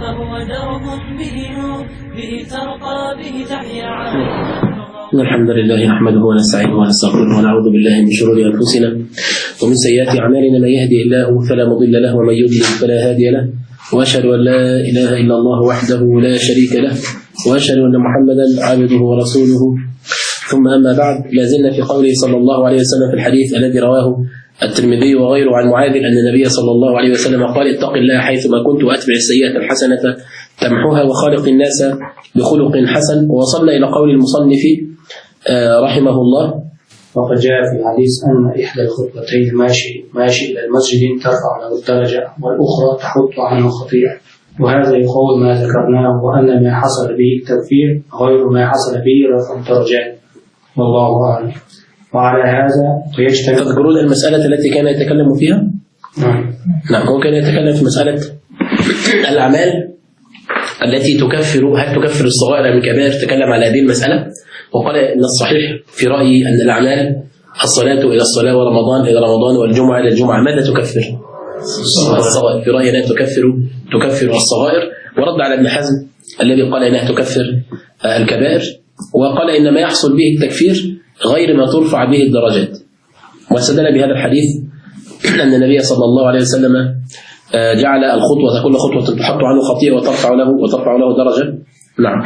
فهو درب به نور به ترقى به تحيا عليه. الحمد لله نحمده ونستعينه ونستغفره ونعوذ بالله من شرور أنفسنا ومن سيئات أعمالنا، من يهدي الله فلا مضل له ومن يضلل فلا هادي له، وأشهد أن لا إله إلا الله وحده لا شريك له، وأشهد أن محمدا عبده ورسوله. ثم أما بعد، لازلنا في قوله صلى الله عليه وسلم في الحديث الذي رواه الترمذي وغيره عن معاذ أن النبي صلى الله عليه وسلم قال: اتق الله حيثما كنت وأتبع السيئة الحسنة تمحوها وخالق الناس بخلق حسن. ووصلنا إلى قول المصنف رحمه الله: وقد جاء في الحديث أن إحدى الخطبتين ماشي إلى المسجد ترفع له الدرجة، والأخرى تحط عنه خطيئة. وهذا يقول ما ذكرناه، وأن ما حصل به التكفير غير ما حصل به رفع الدرجات، والله أعلم. وعلى هذا فيجتمع. تذكرون المسألة التي كان يتكلم فيها؟ نعم، هو كان يتكلم في مسألة الأعمال التي تكفر، هل تكفر الصغائر من الكبائر؟ تكلم على هذه المسألة وقال إن الصحيح في رأيي أن الأعمال الصلاة إلى الصلاة ورمضان إلى رمضان والجمعة إلى الجمعة ماذا تكفر؟ الصغائر. في رأيي أنها تكفر الصغائر، ورد على ابن حزم الذي قال إنها تكفر الكبائر، وقال إن ما يحصل به التكفير غير ما ترفع به الدرجات. واستدل بهذا الحديث أن النبي صلى الله عليه وسلم جعل الخطوة كل خطوة تحط عنه خطيئة وترفع له درجة. نعم.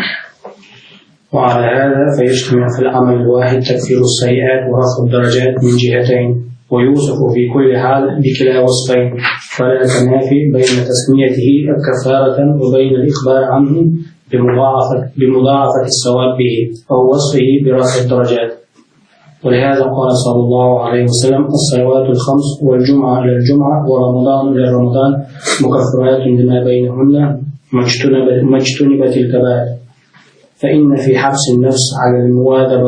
وعلى هذا فيجتمع في العمل الواحد تكفير السيئات ورفع الدرجات من جهتين، ويوصف في كل حال بكلا وصفين، فلا تنافي بين تسميته كفارة وبين الإخبار عنه بمضاعفة الثواب به أو وصفه برفع الدرجات. ولهذا قال صلى الله عليه وسلم: الصلوات الخمس والجمعة إلى الجمعة ورمضان إلى رمضان مكفرات لما بينهن ما اجتنبت الكبائر. فإن في حبس النفس على المواظبة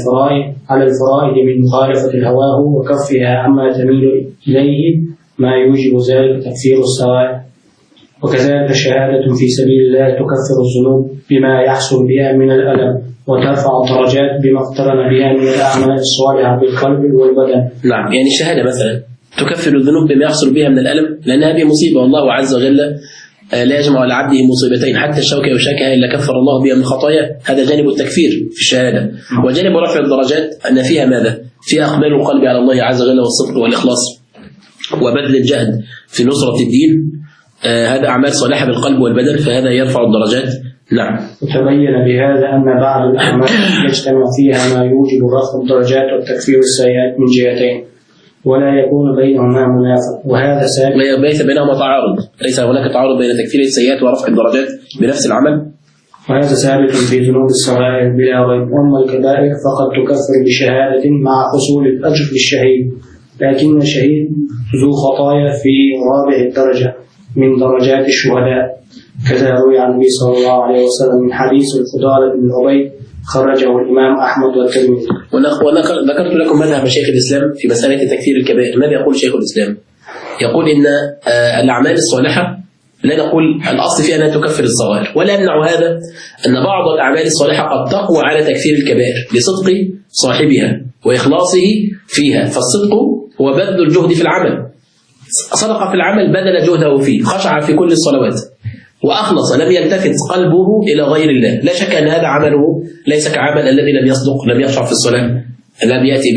على الفرائض من مخالفة الهواه وكفها عما تميل إليه ما يوجب ذلك تكفير الصغائر. وكذلك شهادة في سبيل الله تكفر الذنوب بما يحصل بها من الألم، وترفع الدرجات بما اقترن بها من الأعمال الصالحة بالقلب والبدن. نعم، يعني الشهادة مثلا تكفر الذنوب بما يحصل بها من الألم، لأن هذه مصيبة، والله عز وجل لا يجمع على عبده مصيبتين حتى الشوكة يشاكها إلا كفر الله بها من خطايا. هذا جانب التكفير في الشهادة. وجانب رفع الدرجات أن فيها ماذا؟ فيها أقبال القلب على الله عز وجل والصدق والإخلاص وبذل الجهد في نصرة الدين. هذا أعمال صالحة بالقلب والبدن، فهذا يرفع الدرجات. نعم. وتبين بهذا أن بعض الأعمال يجتمع فيها ما يوجب رفع الدرجات والتكفير السيئات من جهتين، ولا يكون بينهما منافق، وهذا سابق. ليس بينهما تعارض، ليس هناك تعارض بين تكفير السيئات ورفع الدرجات بنفس العمل. وهذا ثابت في ذنوب الصغائر بلا ريب. أما الكبائر فقد تكفر بشهادة مع حصول الأجر للشهيد، لكن الشهيد ذو خطايا في رابع الدرجة من درجات الشهداء. كذا روي عن النبي صلى الله عليه وسلم من حديث الفضالة بن عبيد خرجه الإمام أحمد والترمذي. وذكرت لكم مذهب شيخ الإسلام في مسألة تكفير الكبائر. ماذا يقول شيخ الإسلام؟ يقول إن الأعمال الصالحة لا نقول الأصل فيها أنها تكفر الصغائر، ولا يمنع هذا أن بعض الأعمال الصالحة قد تقوى على تكفير الكبائر لصدق صاحبها وإخلاصه فيها. فالصدق هو بذل الجهد في العمل، صدق في العمل، بذل جهده فيه، خشع في كل الصلوات وأخلص، لم يلتفت قلبه إلى غير الله. لا شك أن هذا عمله ليس كعمل الذي لم يصدق، لم يخشع في الصلاة، لم يأتي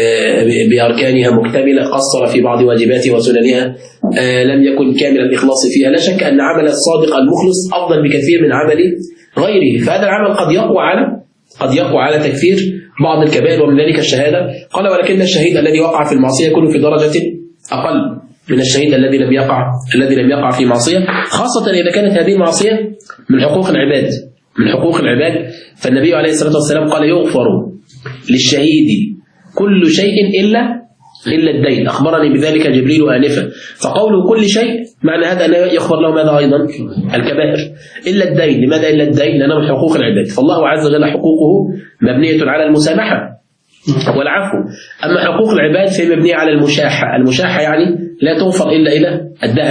بأركانها مكتملة، قصر في بعض واجباتها وسننها، لم يكن كامل الإخلاص فيها. لا شك أن عمل الصادق المخلص أفضل بكثير من عمل غيره. فهذا العمل قد يقوى على تكفير بعض الكبائر، ومن ذلك الشهادة. قال: ولكن الشهيد الذي وقع في المعصية يكون في درجة أقل من الشهيد الذي لم يقع في معصية، خاصة إذا كانت هذه المعصية من حقوق العباد. فالنبي عليه الصلاة والسلام قال: يغفر للشهيد كل شيء إلا الدين. أخبرني بذلك جبريل آنفا. فقوله كل شيء معنى هذا أنه يغفر له ماذا أيضا؟ الكبائر. إلا الدين. لماذا إلا الدين؟ لأنه من حقوق العباد، فالله عز وجل حقوقه مبنية على المسامحة والعفو. أما حقوق العباد فهي مبنية على المشاحة يعني لا تغفر إلا إذا أداها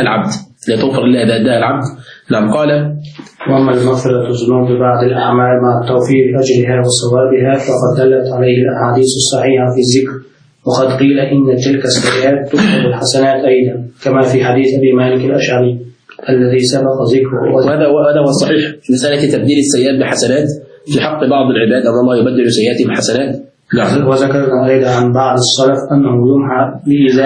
العبد. نعم. قال: وأما المغفرة ذنوب بعض الأعمال مع توفير أجرها وصوابها فقد دلت عليه الأحاديث الصحيحة في الذكر، وقد قيل إن تلك السيئات تكتب الحسنات أيضا، كما في حديث أبي مالك الأشعري. الذي سبق ذكره. وهذا هو الصحيح في مسألة تبديل السيئات بحسنات في حق بعض العباد، أن الله يبدل سيئاتهم حسنات. نعم. وذكرنا أيضا عن بعض السلف أنه يمحى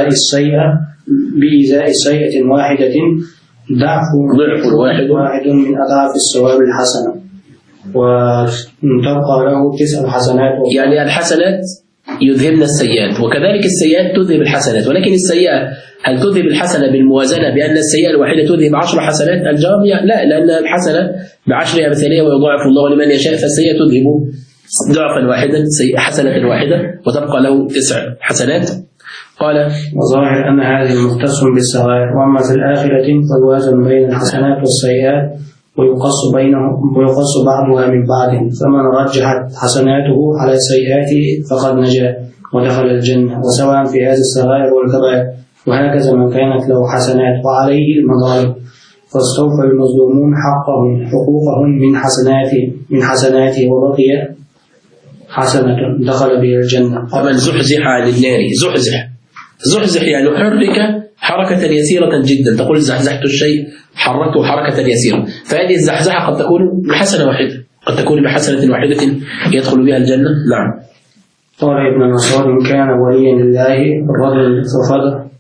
بإزاء السيئة واحدة ضعف واحد من أضعاف الثواب الحسنة، وتبقى له 9 حسنات. يعني الحسنات يذهبن السيئات، وكذلك السيئات تذهب الحسنات، ولكن السيئة هل تذهب الحسنة بالموازنة بأن السيئة الواحدة تذهب 10 حسنات؟ الجواب لا، لأن الحسنة ب10 أمثالها ويضاعف الله لمن يشاء، فالسيئة تذهب ضعفا واحدا، حسنة واحدة، وتبقى له 9 حسنات. قال: وظاهر أن هذه مختص بالصغائر، وأما في الآخرة فالوازن بين الحسنات والسيئات ويقص بعضها من بعض، فمن رجحت حسناته على سيئاته فقد نجا ودخل الجنة، وسواء في هذه الصغائر والكبائر. وهكذا من كانت له حسنات وعليه المظالم فاستوفى المظلومون حقوقهم من حسناته وبقي حسنة دخل به الجنة. ومن زحزح عن النار، زحزح يعني حرك حركة يسيرة جدا، تقول زحزحت الشيء حركته حركة يسيرة، فهذه الزحزحة قد تكون بحسنة واحدة، قد تكون بحسنة واحدة يدخل بها الجنة. نعم. قال ابن مسعود: إن كان وليا لله الرجل ففضل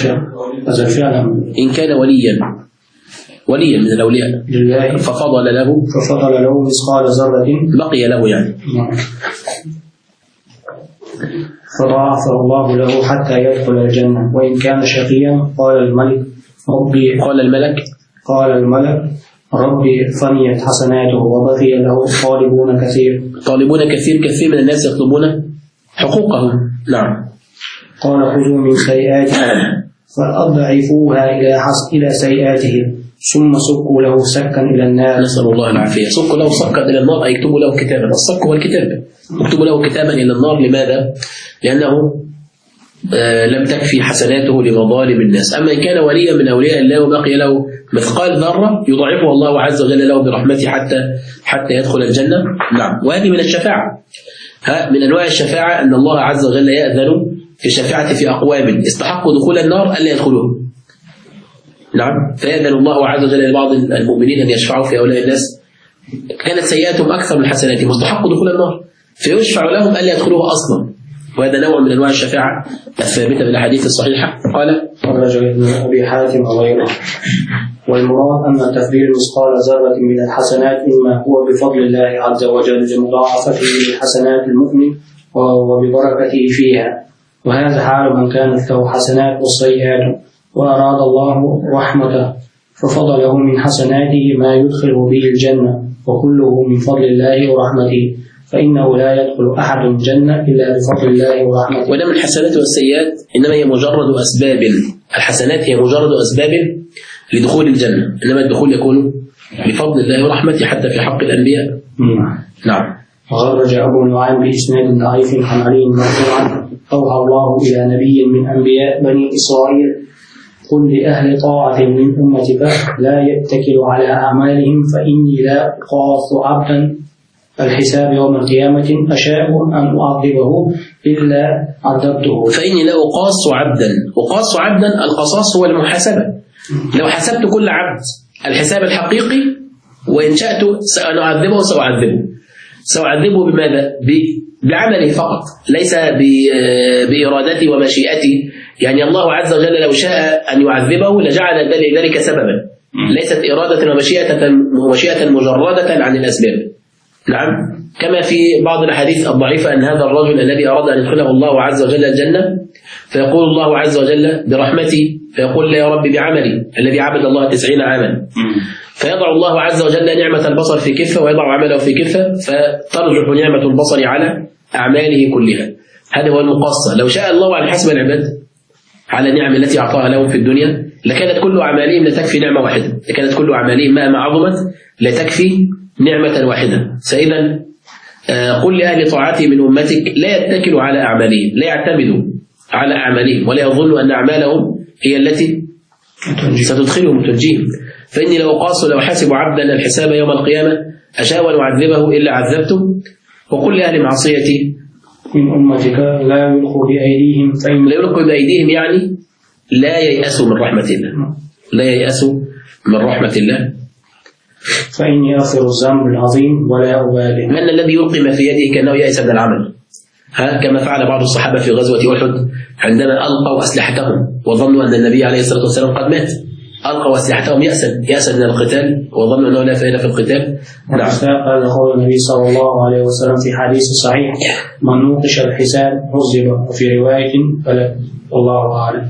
إن كان وليا من الأولياء لله ففضل له مثقال ذرة بقي له، يعني فضاعفه الله له حتى يدخل الجنة. وإن كان شقيا قال الملك ربي فنيت حسناته وبقي له طالبون كثير من الناس يطلبون حقوقهم. نعم. قال: خذوا من سيئاته فأضعفوها إلى سيئاته ثم سكوا له سكا إلى النار. نسأل الله العافية. سكوا له سكا إلى النار، أي يكتبوا له كتابا. السك هو الكتاب، يكتبوا له كتابا إلى النار. لماذا؟ لأنه لم تكفي حسناته لمظالم الناس. أما إن كان وليا من أولياء الله وبقي له مثقال ذرة يضاعفه الله عز وجل له برحمته حتى يدخل الجنة. نعم. وهذه من الشفاعة، من أنواع الشفاعة أن الله عز وجل يأذن في الشفاعة في أقوام استحقوا دخول النار ألا يدخلوه. نعم. فيأذن الله عز وجل لبعض المؤمنين أن يشفعوا في هؤلاء الناس كانت سيئاتهم أكثر من حسناتهم واستحقوا دخول النار، فيشفع لهم ألا يدخلوه أصلا. وهذا نوع من أنواع الشفاعة الثابتة بالأحاديث الصحيحة. قال: خرج ابن أبي حاتم وغيره. والمراد أن تفضيل مثقال ذرة من الحسنات إما هو بفضل الله عز وجل لمضاعفته لحسنات المؤمن وببركته فيها، وهذا حال من كانت له حسنات والسيئات وأراد الله رحمته ففضله من حسناته ما يدخله به الجنة، وكله من فضل الله ورحمته، فإنه لا يدخل أحد الجنة إلا بفضل الله ورحمته. ولما الحسنات والسيئات إنما هي مجرد أسباب، الحسنات هي مجرد أسباب لدخول الجنة، إنما الدخول يكون بفضل الله ورحمته حتى في حق الأنبياء. نعم. خرج أبو نعيم بإسناد ضعيف عن علي مرفوعا: أوحى الله إلى نبي من أنبياء بني إسرائيل: قل لأهل طاعة من أمتك لا يتكلوا على أعمالهم فإني لا أقاص عبدا الحساب يوم القيامة أشاء أن أعذبه إلا عذبته. فإني لا أقاص عبدا، القصاص هو المحاسبة. لو حسبت كل عبد الحساب الحقيقي وإن شأت سأعذبه سأعذبه بماذا؟ بعمله فقط، ليس بإرادتي ومشيئتي. يعني الله عز وجل لو شاء أن يعذبه لجعل ذلك سببا، ليست إرادة ومشيئة مجردة عن الأسباب. نعم. كما في بعض الأحاديث الضعيفة أن هذا الرجل الذي أراد أن يدخله الله عز وجل الجنة فيقول الله عز وجل برحمتي، فيقول: لا يا رب بعملي الذي عبد الله 90 عاما، فيضع الله عز وجل نعمة البصر في كفة ويضع عمله في كفة، فترجح نعمة البصر على أعماله كلها. هذا هو المقصة. لو شاء الله على حسب العباد على النعم التي أعطاها لهم في الدنيا لكانت كل أعمالهم لتكفي نعمة واحدة، لكانت كل أعمالهم مهما عظمت لتكفي نعمة واحدة. فإذا قل لأهل طاعتي من أمتك لا يتكلوا على أعمالهم، لا يعتمدوا على أعمالهم ولا يظنوا أن أعمالهم هي التي ستدخلهم وتنجيهم. فإني لو حاسب عبدا الحساب يوم القيامة أشاء أن أعذبه إلا عذبته. وقل لأهل معصيتي من أمتك لا يلقوا بأيديهم، يعني لا ييأسوا من رحمة الله، لا ييأسوا من رحمة الله؟ فإني أغفر الذنب العظيم ولا أبالي. من الذي يلقي ما في يده كأنه يأس من العمل؟ كما فعل بعض الصحابة في غزوة أحد عندما ألقوا أسلحتهم وظنوا أن النبي عليه الصلاة والسلام قد مات، ألقوا أسلحتهم يأسا من القتال وظنوا أنه لا فائدة في القتال. نعم. هذا قول النبي صلى الله عليه وسلم في حديث صحيح: من نوقش الحساب عذب، وفي رواية فلا. والله أعلم.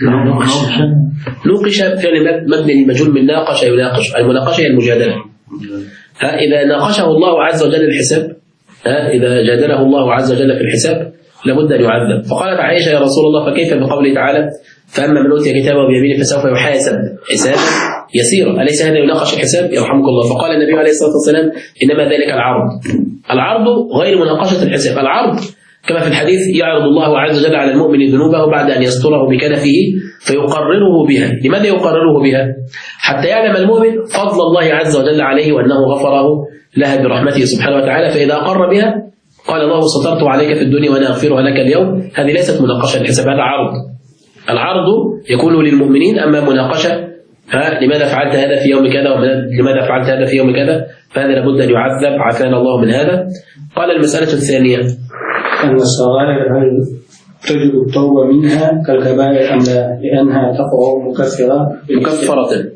نوقش فعل مبني للمجهول من ناقش يناقش، المناقشة هي المجادلة. إذا ناقشه الله عز وجل الحساب، إذا جادله الله عز وجل في الحساب لابد أن يعذب. فقالت عائشة: يا رسول الله فكيف بقوله تعالى: فأما من أوتي كتابه بيمينه فسوف يحاسب حسابا يسيرا، أليس هذا يناقش الحساب؟ يرحمك الله. فقال النبي عليه الصلاة والسلام: إنما ذلك العرض غير مناقشة الحساب. العرض كما في الحديث: يعرض الله عز وجل على المؤمن ذنوبه بعد أن يستره بكنفه فيقرره بها. لماذا يقرره بها؟ حتى يعلم المؤمن فضل الله عز وجل عليه وأنه غفره لها برحمته سبحانه وتعالى، فإذا أقر بها قال: الله سترت عليك في الدنيا وأنا أغفرها لك اليوم. هذه ليست مناقشة الحساب، هذا عرض. العرض يكون للمؤمنين، أما مناقشة لماذا فعلت هذا في يوم كذا ولماذا فعلت هذا في يوم كذا، فهذا لابد أن يعذب، عافانا الله من هذا. قال: المسألة الثانية: أن الصغائر هل تجب التوبة منها كالكبائر أم لا؟ لأنها تقع مكفرة.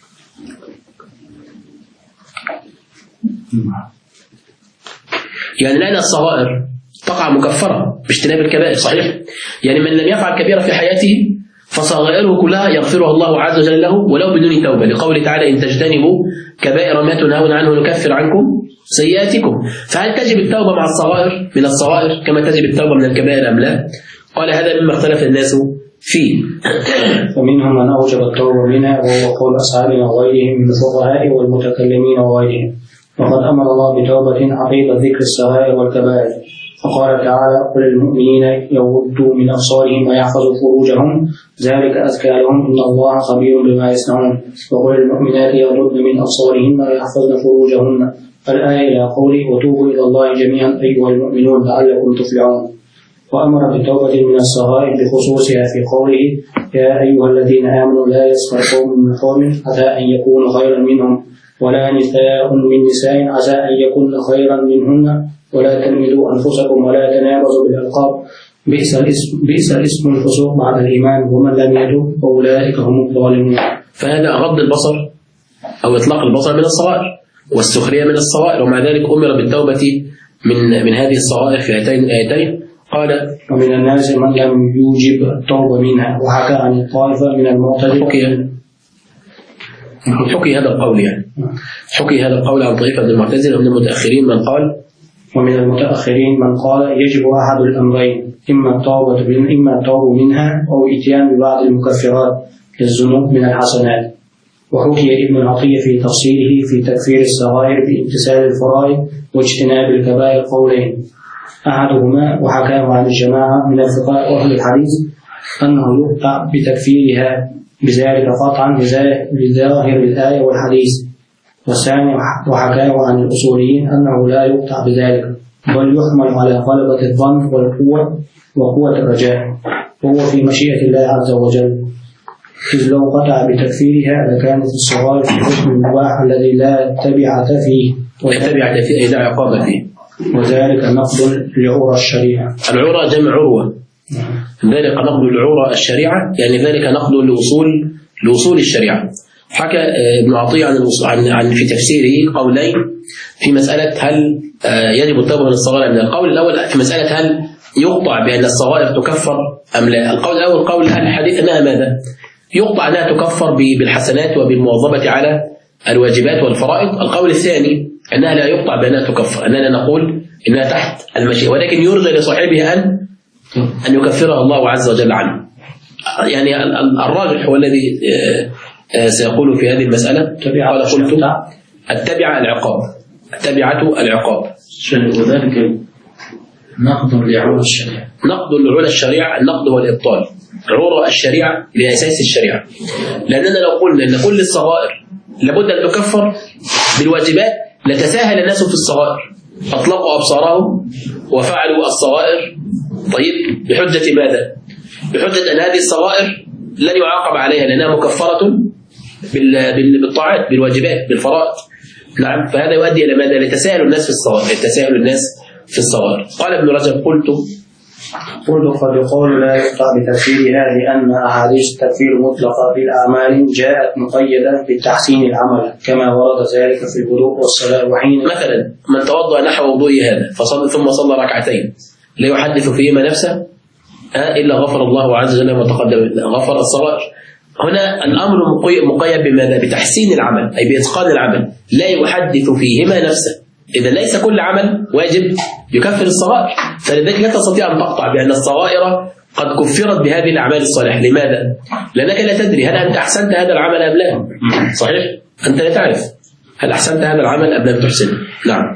يعني لأن الصغائر تقع مكفرة باجتناب الكبائر، صحيح؟ يعني من لم يفعل كبيرة في حياته فصغائره كلها يغفرها الله عز وجل له ولو بدون توبة، لقوله تعالى: إن تجتنبوا كبائر ما تنهون عنه نكفر عنكم سيئاتكم. فهل تجب التوبة مع الصغائر من الصغائر كما تجب التوبة من الكبائر أم لا؟ قال: هذا مما اختلف الناس فيه. فمنهم من أوجب التوبة منها، وهو قول أصحابنا وغيرهم من الفقهاء والمتكلمين وغيرهم. وقد أمر الله بتوبة عقيب ذكر الصغائر والكبائر، فقال تعالى: قل للمؤمنين يغضوا من أبصارهم ويحفظوا فروجهم ذلك أزكى لهم إن الله خبير بما يصنعون، وقل للمؤمنات يغضن من أبصارهن ويحفظن فروجهن. الآية إلى قوله: وتوبوا إلى الله جميعا أيها المؤمنون لعلكم تفلحون. وأمر بالتوبة من الصغائر بخصوصها في قوله: يا أيها الذين آمنوا لا يسخر قوم من قوم عسى أن يكونوا خيرا منهم ولا نساء من نساء عسى أن يكون خيرا منهن ولا تلمزوا أنفسكم ولا تنابزوا بالألقاب بئس الاسم الفسوق بعد الإيمان ومن لم يتب فأولئك هم الظالمون. فهذا غض البصر أو إطلاق البصر من الصغائر والسخرية من الصغائر، ومع ذلك أمر بالتوبة من هذه الصغائر في هاتين الآيتين. قال: ومن الناس من لم يوجب التوبة منها. وحكى عن الطائفة من المعتزلة حكي هذا القول، يعني حكي هذا القول عن طائفة من المعتزلة ومن المتأخرين من قال: ومن المتأخرين من قال يجب أحد الأمرين: إما التوبة منها أو إتيان ببعض المكفرات للذنوب من الحسنات. وحكي ابن عطية في تفصيله في تكفير الصغائر بامتثال الفرائض واجتناب الكبائر قولين: أحدهما وحكاه عن الجماعة من الفقهاء وأهل الحديث أنه يقطع بتكفيرها بذلك قطعا لظاهر الآية والحديث، والثاني وحكاه عن الأصوليين أنه لا يقطع بذلك بل يحمل على غلبة الظن وقوة الرجاء، وهو في مشيئة الله عز وجل، إذ لو قطع بتكفيرها لكانت الصغائر في الحكم المباح الذي لا تبعة فيه أي لا عقاب فيه، وذلك نقض لعورة الشريعة. العورة جمع عروة، ذلك نقض العورة الشريعة، يعني ذلك نقض لأصول الشريعة. حكى ابن عطية عن في تفسيره قولين في مسألة هل يجب التوبة من الصغائر من القول الأول في مسألة هل يقطع بأن الصغائر تكفر أم لا. القول الأول قول أهل الحديث أنها ماذا؟ يقطع أنها تكفر بالحسنات وبالمواظبة على الواجبات والفرائض. القول الثاني أنها لا يقطع بأنها تكفر، أننا نقول إنها تحت المشيئة، ولكن يرجى لصاحبها أن يكفرها الله عز وجل عنه. يعني الراجح هو الذي سيقول في هذه المسألة. قال: قلت التبع العقاب، التبعة العقاب، وذلك نقض لعورة الشريعة. نقض لعورة الشريعة، النقض والإبطال. عورة الشريعة لأساس الشريعة، لأننا لو قلنا أن كل الصغائر لابد أن تكفر بالواجبات لتساهل الناس في الصغائر، أطلقوا أبصارهم وفعلوا الصغائر. طيب، بحجة ماذا؟ بحجة أن هذه الصغائر لن يعاقب عليها لأنها مكفرة بالطاعات، بالواجبات، بالفرائض. نعم، فهذا يؤدي إلى ماذا؟ لتساهل الناس في الصغائر، تساهل الناس في الصغائر. قال ابن رجب: قلت قد يقول لا يقطع بتفسيرها لأن أحاديث التكفير المطلقة بالأعمال جاءت مقيدة بتحسين العمل كما ورد ذلك في الوضوء والصلاة. وحين مثلا من توضأ نحو وضوء هذا ثم صلى ركعتين لا يحدث فيهما نفسه إلا غفر الله عز وجل ما تقدم، غفر الصغائر. هنا الأمر مقيد بماذا؟ بتحسين العمل، أي بإتقان العمل، لا يحدث فيهما نفسه. إذا ليس كل عمل واجب يكفر الصغائر، فلذلك لا تستطيع أن تقطع بأن الصغائر قد كفرت بهذه الأعمال الصالحة. لماذا؟ لأنك لا تدري هل أنت أحسنت هذا العمل أم لا. صحيح؟ أنت لا تعرف هل أحسنت هذا العمل أم لم تحسنه. نعم.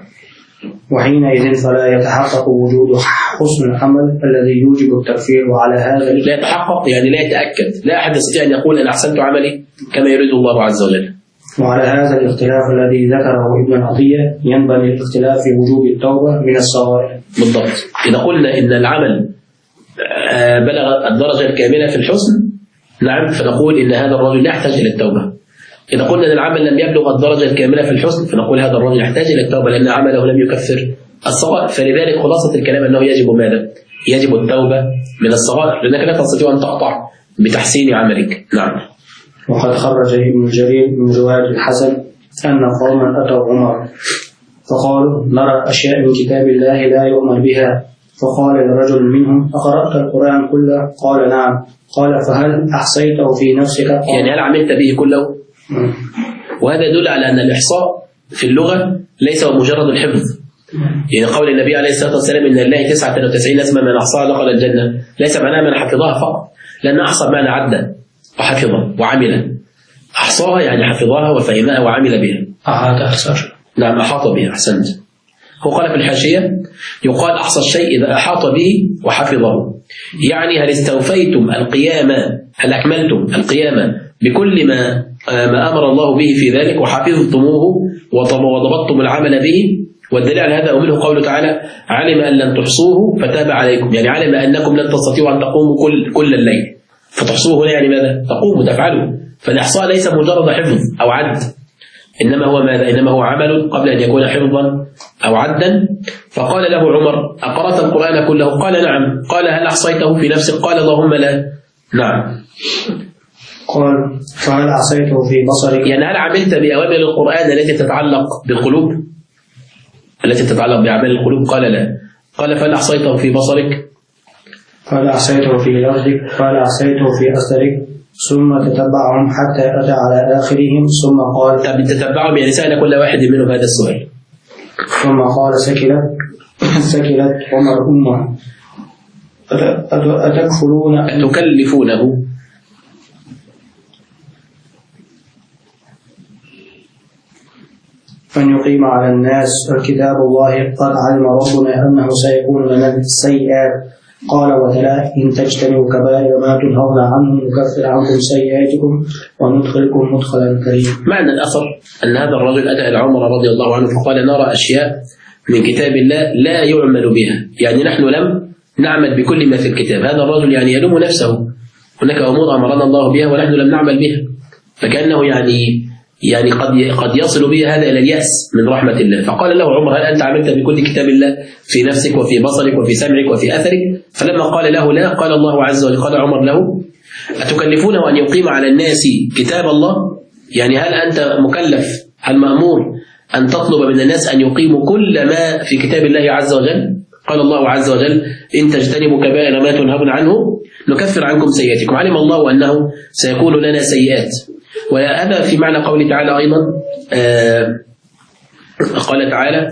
وحينئذ فلا يتحقق وجود حسن العمل الذي يوجب التكفير. وعلى هذا لا يتحقق يعني لا يتأكد، لا أحد يستطيع أن يقول أنا أحسنت عملي كما يريد الله عز وجل. وعلى هذا الاختلاف الذي ذكره ابن عطية ينبني الاختلاف في وجوب التوبة من الصغائر. بالضبط. إذا قلنا إن العمل بلغ الدرجة الكاملة في الحسن، نعم، فنقول إن هذا الرجل لا يحتاج إلى التوبة. إذا قلنا أن العمل لم يبلغ الدرجة الكاملة في الحسن، فنقول هذا الرجل يحتاج إلى التوبة لأن عمله لم يكفر الصغائر. فلذلك خلاصة الكلام أنه يجب ماذا؟ يجب التوبة من الصغائر، لأنك لا تستطيع أن تقطع بتحسين عملك. نعم. وقد خرج ابن جرير من رواية الحسن أن قوما أتوا عمر فقالوا نرى أشياء من كتاب الله لا يؤمر بها، فقال لرجل منهم أقرأت القرآن كله؟ قال نعم. قال فهل أحصيته في نفسك؟ يعني هل عملت به كله؟ وهذا يدل على أن الإحصاء في اللغة ليس هو مجرد الحفظ. يعني قول النبي عليه الصلاة والسلام إن لله 99 اسما من أحصاها دخل الجنة، ليس معناه من حفظها فقط، لأن أحصى معنى عدى وحفظ وعمل. أحصاها يعني حفظها وفهمها وعمل بها. نعم، أحاط بها. أحسنت. هو قال في الحاشية يقال أحصى الشيء إذا أحاط به وحفظه. يعني هل استوفيتم القيامة، هل أكملتم القيامة بكل ما أمر الله به في ذلك وحفظتموه وضبطتم العمل به. والدليل على هذا ومنه قوله تعالى علم أن لن تحصوه فتاب عليكم، يعني علم أنكم لن تستطيعوا أن تقوموا كل الليل، فتحصوه هنا يعني ماذا؟ تقوموا تفعلوا. فالإحصاء ليس مجرد حفظ أو عد، إنما هو ماذا؟ إنما هو عمل قبل أن يكون حفظا أو عدا. فقال له عمر أقرأت القرآن كله؟ قال نعم. قال هل أحصيته في نفسك؟ قال اللهم لا. نعم. قال فهل أحصيته في بصرك؟ يعني هل عملت بأوامر القرآن التي تتعلق بالقلوب، التي تتعلق بأعمال القلوب؟ قال لا. قال فهل أحصيته في بصرك؟ قال أحصيته في لفظك؟ قال أحصيته في أثرك. ثم تتبعهم حتى أتى على آخرهم ثم قال تتبعهم يعني سأل كل واحد منهم هذا السؤال. ثم قال سكلت عمر أمه أتكلفونه أن يقيم على الناس الكتاب الله قد علم ربنا أنه سيكون لنا السيئات. قال وتلا إن تجتنبوا كبائر ما تنهون عنه نكفر عنكم سيئاتكم وندخلكم مدخلا كريما. معنى الأثر أن هذا الرجل أتى إلى عمر رضي الله عنه فقال نرى أشياء من كتاب الله لا يعمل بها، يعني نحن لم نعمل بكل ما في الكتاب. هذا الرجل يعني يلوم نفسه، هناك أمور أمرنا الله بها ونحن لم نعمل بها، فكأنه يعني قد يصل به هذا إلى اليأس من رحمة الله. فقال له عمر هل أنت عملت بكل كتاب الله في نفسك وفي بصرك وفي سمعك وفي أثرك؟ فلما قال له لا قال الله عز وجل قال عمر له أتكلفونه أن يقيم على الناس كتاب الله؟ يعني هل أنت مكلف، هل مأمور أن تطلب من الناس أن يقيموا كل ما في كتاب الله عز وجل؟ قال الله عز وجل إن تجتنبوا كبائر ما تنهون عنه نكفر عنكم سيئاتكم. علم الله أنه سيكون لنا سيئات. وهذا في معنى قوله تعالى أيضا قال تعالى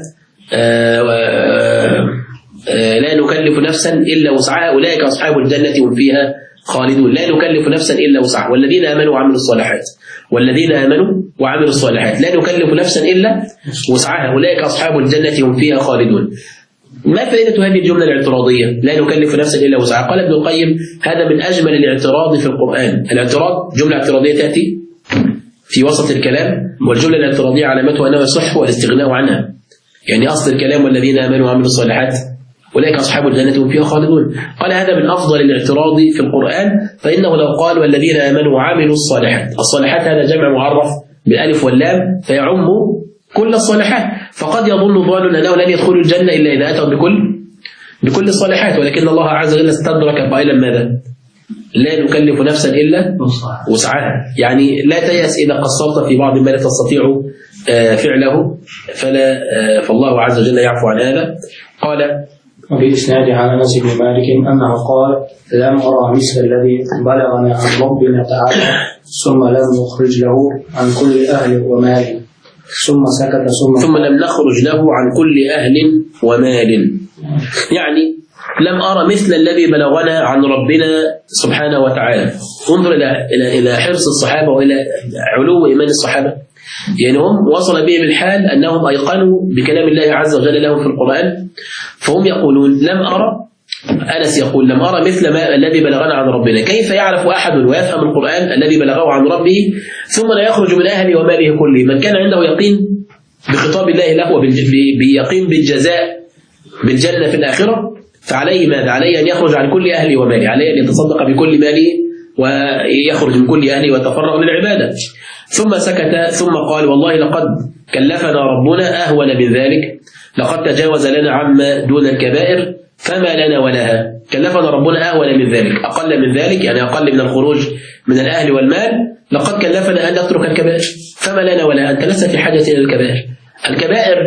لا نكلف نفسا إلا وسعها أولئك أصحاب الجنة هم فيها خالدون. لا نكلف نفسا إلا وسعها والذين آمنوا وعملوا الصالحات، والذين آمنوا وعملوا الصالحات لا نكلف نفسا إلا وسعها أولئك أصحاب الجنة هم فيها خالدون. ما فائدة هذه الجملة الاعتراضية لا نكلف نفسا إلا وسعها؟ قال ابن القيم هذا من أجمل الاعتراض في القرآن. الاعتراض جملة اعتراضية تأتي في وسط الكلام، والجملة الاعتراضية علامتها أنه يصح والاستغناء عنها. يعني أصل الكلام والذين آمنوا وعملوا الصالحات أولئك أصحاب الجنة هم فيها خالدون. قال هذا من أفضل الاعتراض في القرآن، فإنه لو قال والذين آمنوا وعملوا الصالحات، الصالحات هذا جمع معرف بالألف واللام فيعم كل الصالحات، فقد يظن الظالم أنه لن يدخل الجنة إلا إذا أتوا بكل الصالحات، ولكن الله عز وجل استدرك قائلا ماذا؟ لا نكلف نفسا إلا وسعها، يعني لا تيأس إذا قصرت في بعض ما لا تستطيع فعله، فالله عز وجل يعفو عن هذا. قال وبإسناد عن أنس بن مالك أنه قال لم أرى مثل الذي بلغنا عن ربنا تعالى ثم لم نخرج له عن كل أهل ومال ثم سكت ثم لم نخرج له عن كل أهل ومال، يعني لم أرى مثل الذي بلغنا عن ربنا سبحانه وتعالى. انظر إلى حرص الصحابة وإلى علو إيمان الصحابة، يعني هم وصل بهم الحال أنهم أيقنوا بكلام الله عز وجل لهم في القرآن، فهم يقولون لم أرى، أنس يقول لم أرى مثل ما الذي بلغنا عن ربنا. كيف يعرف أحد ويفهم القرآن الذي بلغه عن ربه ثم لا يخرج من أهله وماله كله؟ من كان عنده يقين بخطاب الله له وبيقين بالجزاء بالجنة في الآخرة فعليه ماذا؟ عليه أن يخرج عن كل أهله وماله، عليه أن يتصدق بكل ماله ويخرج من كل أهله ويتفرغ للعبادة. ثم سكت ثم قال والله لقد كلفنا ربنا أهون من ذلك، لقد تجاوز لنا عما دون الكبائر فما لنا ولها. كلفنا ربنا أهون من ذلك، أقل من ذلك يعني أقل من الخروج من الأهل والمال، لقد كلفنا أن نترك الكبائر فما لنا ولها. أنت لست في حاجة إلى الكبائر، الكبائر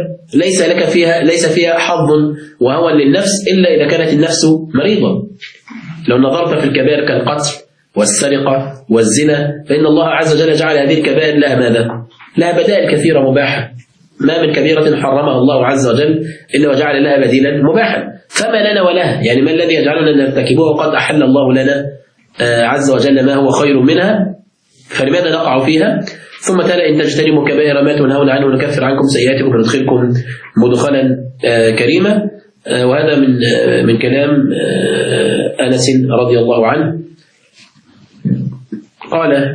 ليس فيها حظ وهوى للنفس إلا إذا كانت النفس مريضة. لو نظرت في الكبائر كالقتل والسرقة والزنا فإن الله عز وجل جعل هذه الكبائر لها ماذا؟ لها بدائل كثيرة مباحة، ما من كبيرة حرمها الله عز وجل إلا وجعل لها بديلا مباحا، فما لنا ولها، يعني ما الذي يجعلنا نرتكبه وقد أحل الله لنا عز وجل ما هو خير منها، فلماذا نقع فيها؟ ثم تلا إن تجتنبوا كبائر ما تنهون عنه نكفر عنكم سيئاتكم وندخلكم مدخلا كريما. وهذا من كلام أنس رضي الله عنه. قال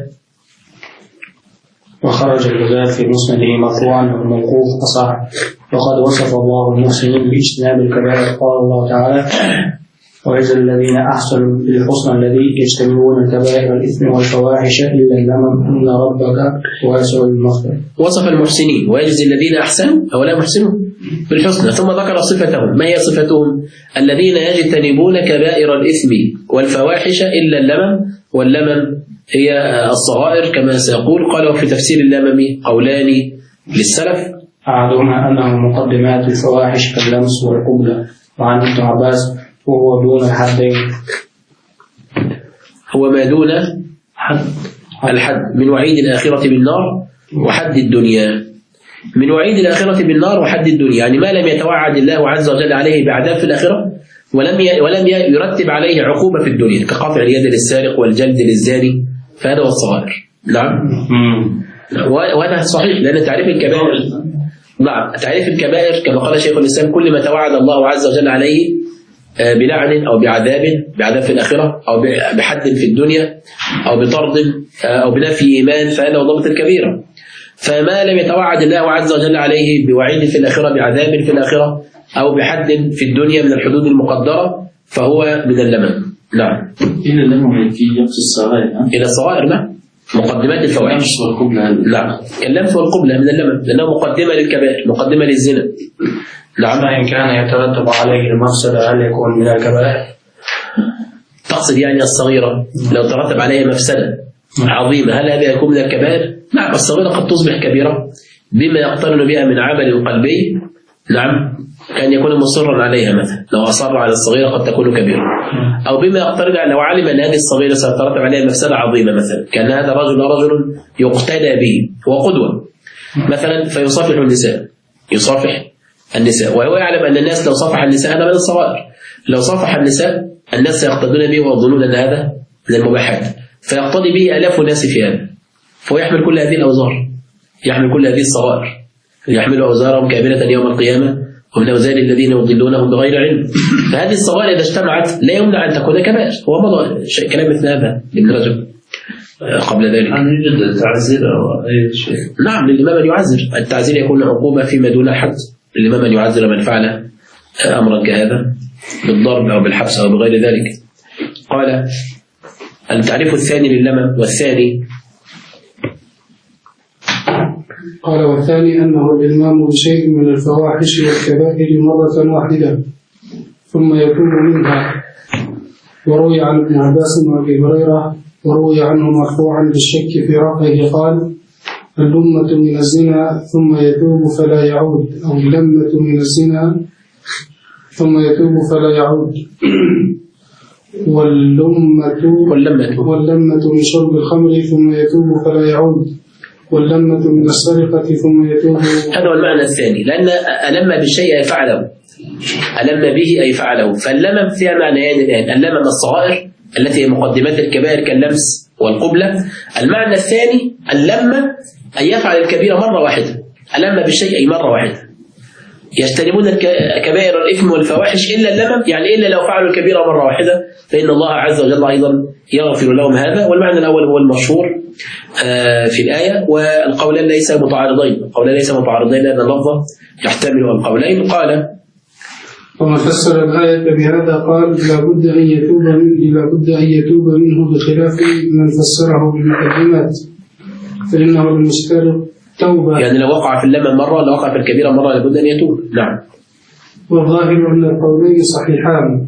وخرج البزار في مسنده مرفوعا والموقوف أصح، وقد وصف الله المحسنين باجتناب الكبائر. قال الله تعالى وإذا الذين أحسنوا بالحسنى الذي يجتنبون كبائر الإثم والفواحش إلا اللمم إن ربك واسع المغفرة. وصف المحسنين ويجزي الذين أحسنوا أو لا محسنوا بالحسنى، ثم ذكر صفتهم. ما هي صفتهم؟ الذين يجتنبون كبائر الإثم والفواحش إلا اللمم، واللمم هي الصغائر كما سيقول. قال وفي تفسير اللمم قولان للسلف، أحدهما أنه مقدمات الفواحش كاللمس والقبلة، وعن ابن عباس وهو دون الحدين، هو ما دون الحد من وعيد الآخرة بالنار وحد الدنيا، من وعيد الآخرة بالنار وحد الدنيا، يعني ما لم يتوعد الله عز وجل عليه بعذاب في الآخرة ولم يرتب عليه عقوبة في الدنيا، كقطع اليد للسارق والجلد للزاني، فهذا هو الصغائر. نعم. وهذا صحيح، لأن تعريف الكبائر تعريف الكبائر كما قال شيخ الإسلام كل ما توعد الله عز وجل عليه بلعن أو بعذاب في الآخرة أو بحد في الدنيا أو بطرد أو بنفي إيمان، فهذا هو ضابط الكبيرة. فما لم يتوعد الله عز وجل عليه بوعيد في الآخرة بعذاب في الآخرة أو بحد في الدنيا من الحدود المقدرة فهو من اللمم. نعم. إلى اللمم في نفس الصغائر. إلى الصغائر. نعم. مقدمات الفواحش. اللمس والقبلة. نعم. اللمس والقبلة من اللمم لأنه مقدمة للكبائر، مقدمة للزنا. نعم. فإن كان يترتب عليه المفسدة هل يكون من الكبائر؟ تقصد يعني الصغيرة لو ترتب عليها مفسدة عظيمة هل هذا يكون من الكبائر؟ نعم. الصغيرة قد تصبح كبيرة بما يقترن بها من عمل قلبي. نعم. كان يكون مصرا عليها، مثلا لو أصر على الصغيرة قد تكون كبيرة، أو بما يقترن لو علم أن هذه الصغيرة سترتب عليها مفسدة عظيمة، مثلا كان هذا رجل يقتدى به وقدوة مثلا فيصافح النساء وهو يعلم أن الناس لو صافح النساء هذا من الصغائر، لو صافح النساء الناس سيقتدون به ويظنون أن هذا من المباحات فيقتدي به آلاف الناس في هذا، فهو يحمل كل هذه الأوزار، يحمل كل هذه الصغائر، يحمل أوزارهم كاملة يوم القيامة ومن أوزار الذين يضلونهم بغير علم. فهذه الصغائر إذا اجتمعت لا يمنع أن تكون كبائر. هو مضى كلام مثل هذا لابن رجب قبل ذلك. عن يوجد تعزير أو أي شيء. نعم. للإمام من يعزر، التعزير يكون عقوبة فيما دون الحد، للإمام من يعزر من فعل أمرا كهذا بالضرب أو بالحبس أو بغير ذلك. قال التعريف الثاني للمم والثاني قال والثاني أنه الإلمام بشيء من الفواحش والكبائر مرة واحدة ثم يتوب منها. وروي عن ابن عباس وأبي هريرة وروي عنه مرفوعا بالشك في رفعه قال اللمة من الزنا ثم يتوب فلا يعود، أو اللمة من الزنا ثم يتوب فلا يعود. واللمة من شرب الخمر ثم يتوب فلا يعود، واللمة من السرقة ثم يتوب. هذا هو المعنى الثاني، لأن ألم بالشيء أي فعله، ألم به أي فعله. فاللمم فيها معنيان الآن، اللمم الصغائر التي هي مقدمات الكبائر كاللمس والقبلة. المعنى الثاني اللمة أن يفعل الكبيرة مرة واحدة، ألم بالشيء أي مرة واحدة. يجتنبون كبائر الإثم والفواحش إلا اللمم، يعني إلا لو فعلوا الكبيرة مرة واحدة فإن الله عز وجل أيضا يغفر لهم هذا. والمعنى الأول هو المشهور في الآية، والقولان ليس متعارضين لأن اللفظ يحتمل القولين. قال ومن فسر الآية بهذا قال لابد أن يتوب منه بخلاف من فسره بالمقدمات، فإنه المشترك توبة، يعني لو وقع في اللمم مرة لو وقع في الكبيرة مرة لابد أن يتوب. نعم. والظاهر أن القولين صحيحان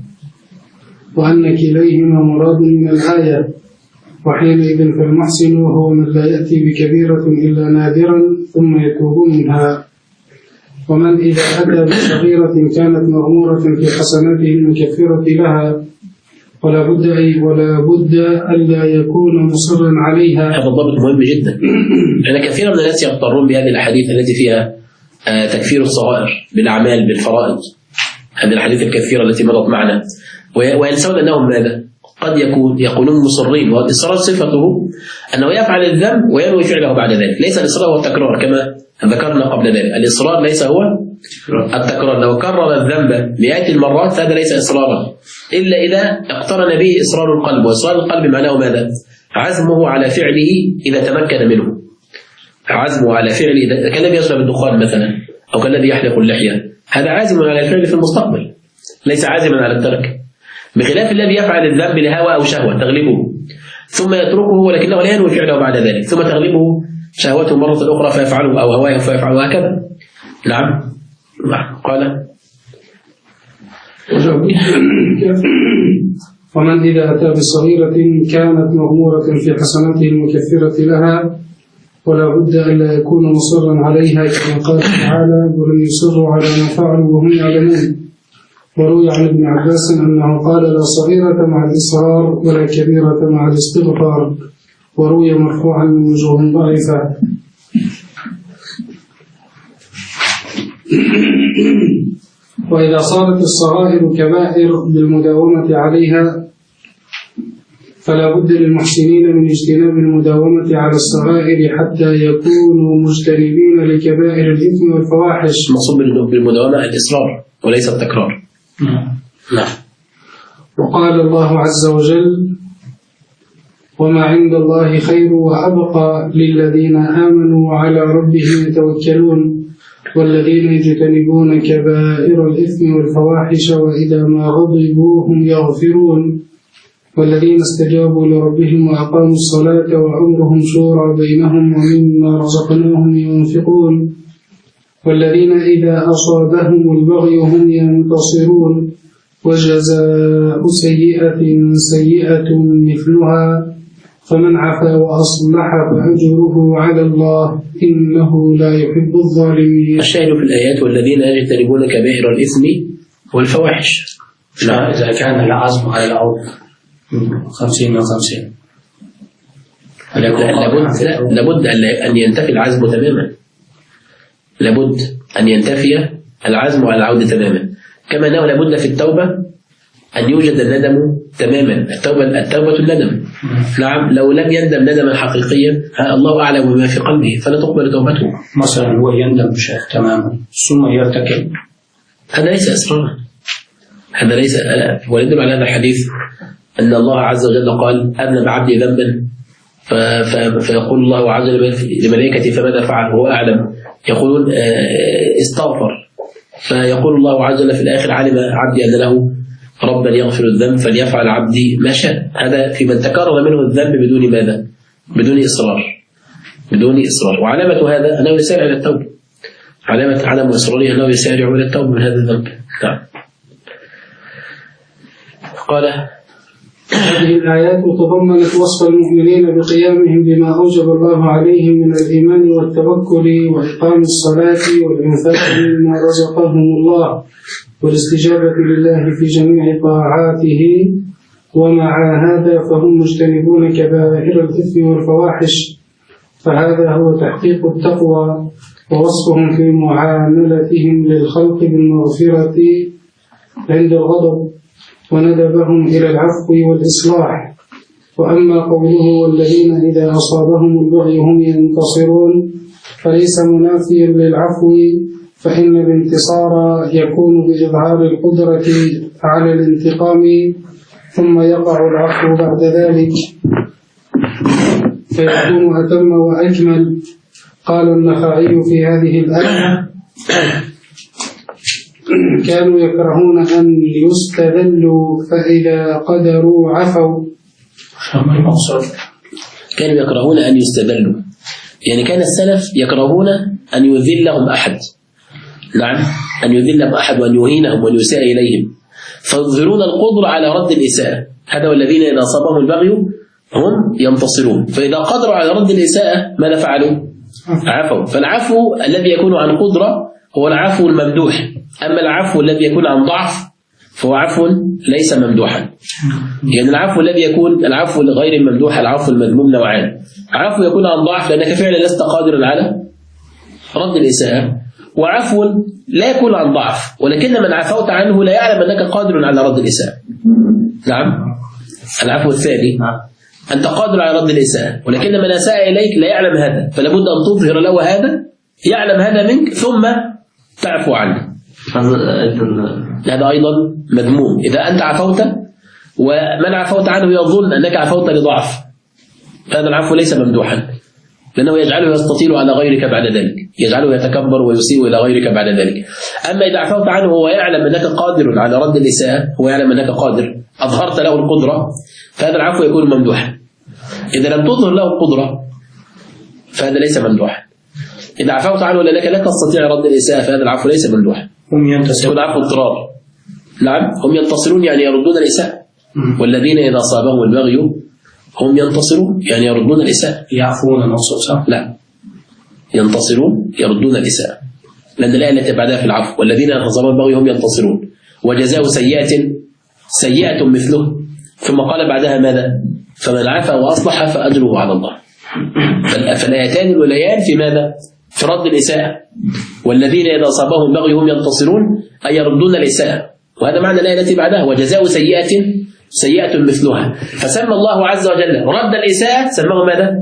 وأن كليهما مراد من الآية، وحينئذ فالمحسن هو من لا يأتي بكبيرة إلا نادرا ثم يتوب منها. ومن إذا أتى بصغيرة كانت مغمورة في حسناته المكفرة لها ولا بد ألا يكون مصرا عليها. هذا الضبط مهم جدا، لأن كثيرا من الناس يغترون بهذه الأحاديث التي فيها تكفير الصغائر بالأعمال بالفرائض، هذه الأحاديث الكثيرة التي مرت معنا، وينسون أنهم ماذا؟ قد يكونون مصرين، والإصرار صفته أنه يفعل الذنب وينوي فعله بعد ذلك. ليس الإصرار هو التكرار كما ذكرنا قبل ذلك، الإصرار ليس هو التكرار. لو كرر الذنب مئات المرات فهذا ليس إصرارا، إلا إذا اقترن به إصرار القلب. وإصرار القلب معناه ماذا؟ عزمه على فعله إذا تمكن منه، عزمه على فعله كالذي يشرب الدخان مثلا أو كالذي يحلق اللحية، هذا عازم على الفعل في المستقبل، ليس عازما على الترك، بخلاف الذي يفعل الذنب لهوى أو شهوة تغلبه ثم يتركه ولكنه لا ينوي فعله بعد ذلك، ثم تغلبه شهوته مرة أخرى فيفعله أو هواه فيفعله، وهكذا. نعم. قال ومن إذا أتى بصغيرة كانت مغمورة في حسناته المكفرة لها ولا بد ألا يكون مصرا عليها، كما قال تعالى ولم يصروا على ما فعلوا وهم يعلمون. وروي عن ابن عباس أنه قال لا صغيرة مع الإصرار ولا كبيرة مع الاستغفار، وروي مرفوعا من وجوه ضعيفة. وإذا صارت الصغائر كبائر بالمداومة عليها فلا بد للمحسنين من اجتناب المداومة على الصغائر حتى يكونوا مجتنبين لكبائر الإثم والفواحش. مقصود بالمداومة الإصرار وليس التكرار. نعم. وقال الله عز وجل وما عند الله خير وأبقى للذين آمنوا وعلى ربهم يتوكلون والذين يجتنبون كبائر الإثم والفواحش وإذا ما غضبوا هم يغفرون والذين استجابوا لربهم وأقاموا الصلاة وأمرهم شورى بينهم ومما رزقناهم ينفقون والذين إذا أصابهم البغي هم ينتصرون وجزاء سيئة سيئة مثلها فمن عفا وأصلح فأجره على الله إنه لا يحب الظالمين. الشاهد في الآيات والذين يجتنبون كبائر الإثم والفواحش. نعم. إذا كان العزم على العود 50-50 لابد أن ينتفي العزم تماما، لابد أن ينتفي العزم على العودة تماما، كما أنه لابد في التوبة أن يوجد الندم تماما. التوبة الندم. نعم. لو لم يندم ندما حقيقيا الله أعلم بما في قلبه فلا تقبل توبته. مثلا هو يندم شيخ تماما ثم يرتكب، هذا ليس إصرارا، هذا ليس. ويدل على هذا الحديث أن الله عز وجل قال أذنب عبدي ذنبا فيقول الله عز وجل لملائكته فماذا فعل هو أعلم، يقولون استغفر، فيقول الله عز وجل في الآخر علم عبدي أن له ربا يغفر الذنب فليفعل عبدي ما شاء. هذا في من تكرر منه الذنب بدون ماذا؟ بدون إصرار. وعلامة هذا أنه يسارع إلى التوبة. علامة عدم إصراره أنه يسارع إلى التوبة من هذا الذنب. نعم. قال هذه الآيات تضمنت وصف المؤمنين بقيامهم بما أوجب الله عليهم من الإيمان والتوكل وإقام الصلاة والإنفاق مما رزقهم الله والاستجابة لله في جميع طاعاته، ومع هذا فهم مجتنبون كبائر الإثم والفواحش، فهذا هو تحقيق التقوى ووصفهم في معاملتهم للخلق بالمغفرة عند الغضب، وندبهم إلى العفو والإصلاح. وأما قوله والذين إذا أصابهم البغي هم ينتصرون فليس منافيا للعفو، فإن الانتصار يكون بإظهار القدرة على الانتقام ثم يقع العفو بعد ذلك فيكون أتم وأكمل. قال النخعي في هذه الآية كانوا يكرهون أن يستذلوا فإذا قدروا عفوا. كانوا يكرهون أن يستذلوا، يعني كان السلف يكرهون أن يذلهم أحد. نعم، أن يذلهم أحد وأن يهينهم وأن يساء إليهم، فيظهرون القدرة على رد الإساءة. هذا والذين إذا أصابهم البغي هم ينتصرون، فإذا قدروا على رد الإساءة ماذا فعلوا؟ عفوا. فالعفو الذي يكون عن قدرة هو العفو الممدوح، أما العفو الذي يكون عن ضعف فهو عفو ليس ممدوحا. يعني العفو الذي يكون العفو الغير الممدوح، العفو المذموم نوعان: عفو يكون عن ضعف لأنك فعلا لست قادرا على رد الإساءة، وعفو لا يكون عن ضعف ولكن من عفوت عنه لا يعلم أنك قادر على رد الإساءة. نعم، العفو الثاني أنت قادر على رد الإساءة ولكن من أساء إليك لا يعلم هذا، فلا بد أن تظهر له هذا، يعلم هذا منك ثم تعفو عنه. هذا أيضا مذموم. إذا أنت عفوت ومن عفوت عنه يظن أنك عفوت لضعف، هذا العفو ليس ممدوحا، لأنه يجعله يستطيل على غيرك بعد ذلك، يجعله يتكبر ويسيء إلى غيرك بعد ذلك. أما إذا عفوت عنه هو يعلم أنك قادر على رد الإساءة، هو يعلم أنك قادر، أظهرت له القدرة، فهذا العفو يكون ممدوحا. إذا لم تظهر له القدرة فهذا ليس ممدوحا. إذا عفوت عنه لأنك لا تستطيع رد الإساءة فهذا العفو ليس ممدوحا. هم ينتصرون. عفو اضطرار. نعم، هم ينتصرون يعني يردون الإساءة. والذين إذا أصابهم البغي هم ينتصرون يعني يردون الإساءة. يعفون المقصود صح؟ لا، ينتصرون يردون الإساءة، لأن الآية التي بعدها في العفو والذين إذا أصابهم البغي هم ينتصرون وجزاء سيئة مثله، ثم قال بعدها ماذا؟ فمن عفا وأصلح فأجره على الله. فالآيتان الأوليان في ماذا؟ في رد الإساءة. والذين إذا أصابهم البغي هم ينتصرون أي يردون الإساءة، وهذا معنى الآية التي بعدها وجزاء سيئة مثلها. فسمى الله عز وجل رد الإساءة سماه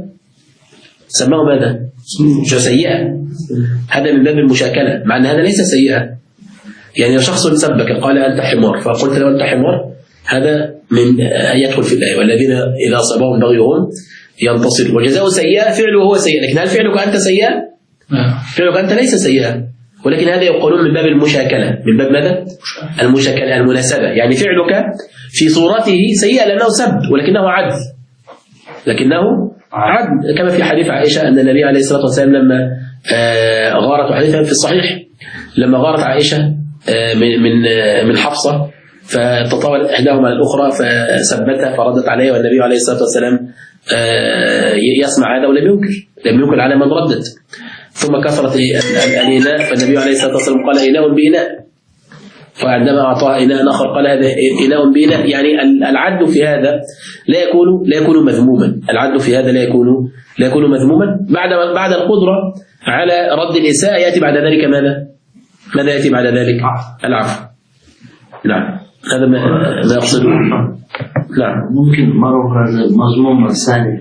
ماذا؟ سيئة. هذا من باب المشاكلة، مع أن هذا ليس سيئة. يعني شخص سبك قال أنت حمار، فقلت له أنت حمار، هذا من يدخل في الآية والذين إذا أصابهم البغي هم ينتصر. وجزاء سيئة فعله هو سيئة، لكن هل فعلك أنت سيئة؟ فعلك أنت ليس سيئة، ولكن هذا يقولون من باب المشاكلة. من باب ماذا؟ المشاكلة، المناسبة. يعني فعلك في صورته سيئة لأنه سب، ولكنه عدل، كما في حديث عائشة أن النبي عليه الصلاة والسلام لما غارت، حديثا في الصحيح، لما غارت عائشة من حفصة فتطاولت إحداهما الأخرى فسبتها فردت عليها، والنبي عليه الصلاة والسلام يسمع هذا ولم ينكر على من ردت. ثم كثرت الإناء، فالنبي عليه الصلاة والسلام قال إناء بإناء، فعندما أعطاها إناء آخر قال هذا إناء بإناء. يعني العدل في هذا لا يكون مذموما، العدل في هذا لا يكون مذموما. بعد القدرة على رد الإساءة يأتي بعد ذلك ماذا يأتي بعد ذلك؟ العفو. نعم، هذا ما يقصده. نعم، ممكن مرة المذموم الثاني.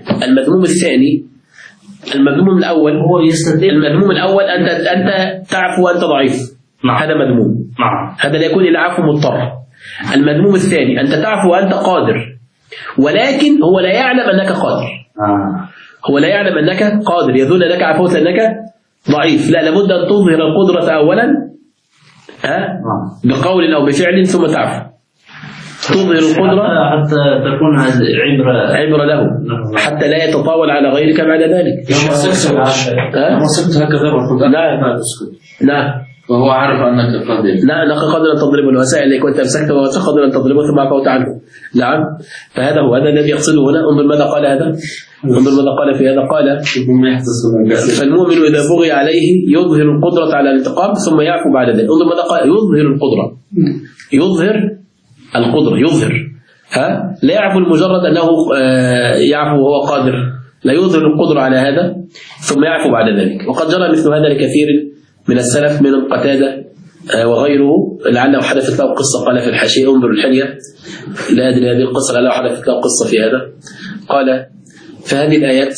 المذموم الأول هو يستطيع. المذموم الأول أنت تعفو وأنت ضعيف. نعم. هذا مذموم. نعم. هذا لا يكون إلا عفو مضطر. المذموم الثاني أنت تعفو وأنت قادر، ولكن هو لا يعلم أنك قادر. هو لا يعلم أنك قادر، يظن أنك عفوت لأنك ضعيف. لا، لابد أن تظهر القدرة أولا بقول أو بفعل ثم تعفو. تظهر القدرة حتى تكون عبرة له، حتى لا يتطاول على غيرك بعد ذلك. لما صرت هكذا وقلت نعم وهو عارف أنك قادر. لا أنك قادر أن تضرب الوسائل اللي كنت أمسكت وقادر أن تضربه ثم عفوت عنه. نعم، فهذا هو هذا الذي يقصده هنا. انظر ماذا قال هذا، انظر ماذا قال في هذا. قال فالمؤمن إذا بغي عليه يظهر القدرة على الانتقام ثم يعفو بعد ذلك. انظر ماذا قال، يظهر القدرة، يظهر القدرة، يظهر، لا يعفو المجرد أنه يعفو وهو قادر، لا يظهر القدرة على هذا ثم يعفو بعد ذلك. وقد جرى مثل هذا لكثير من السلف من قتادة وغيره، لعله حدثت له قصة. قال في الحاشية انظر الحلية، لا أدري هذه القصة لعله حدثت له قصة في هذا. قال فهذه الآيات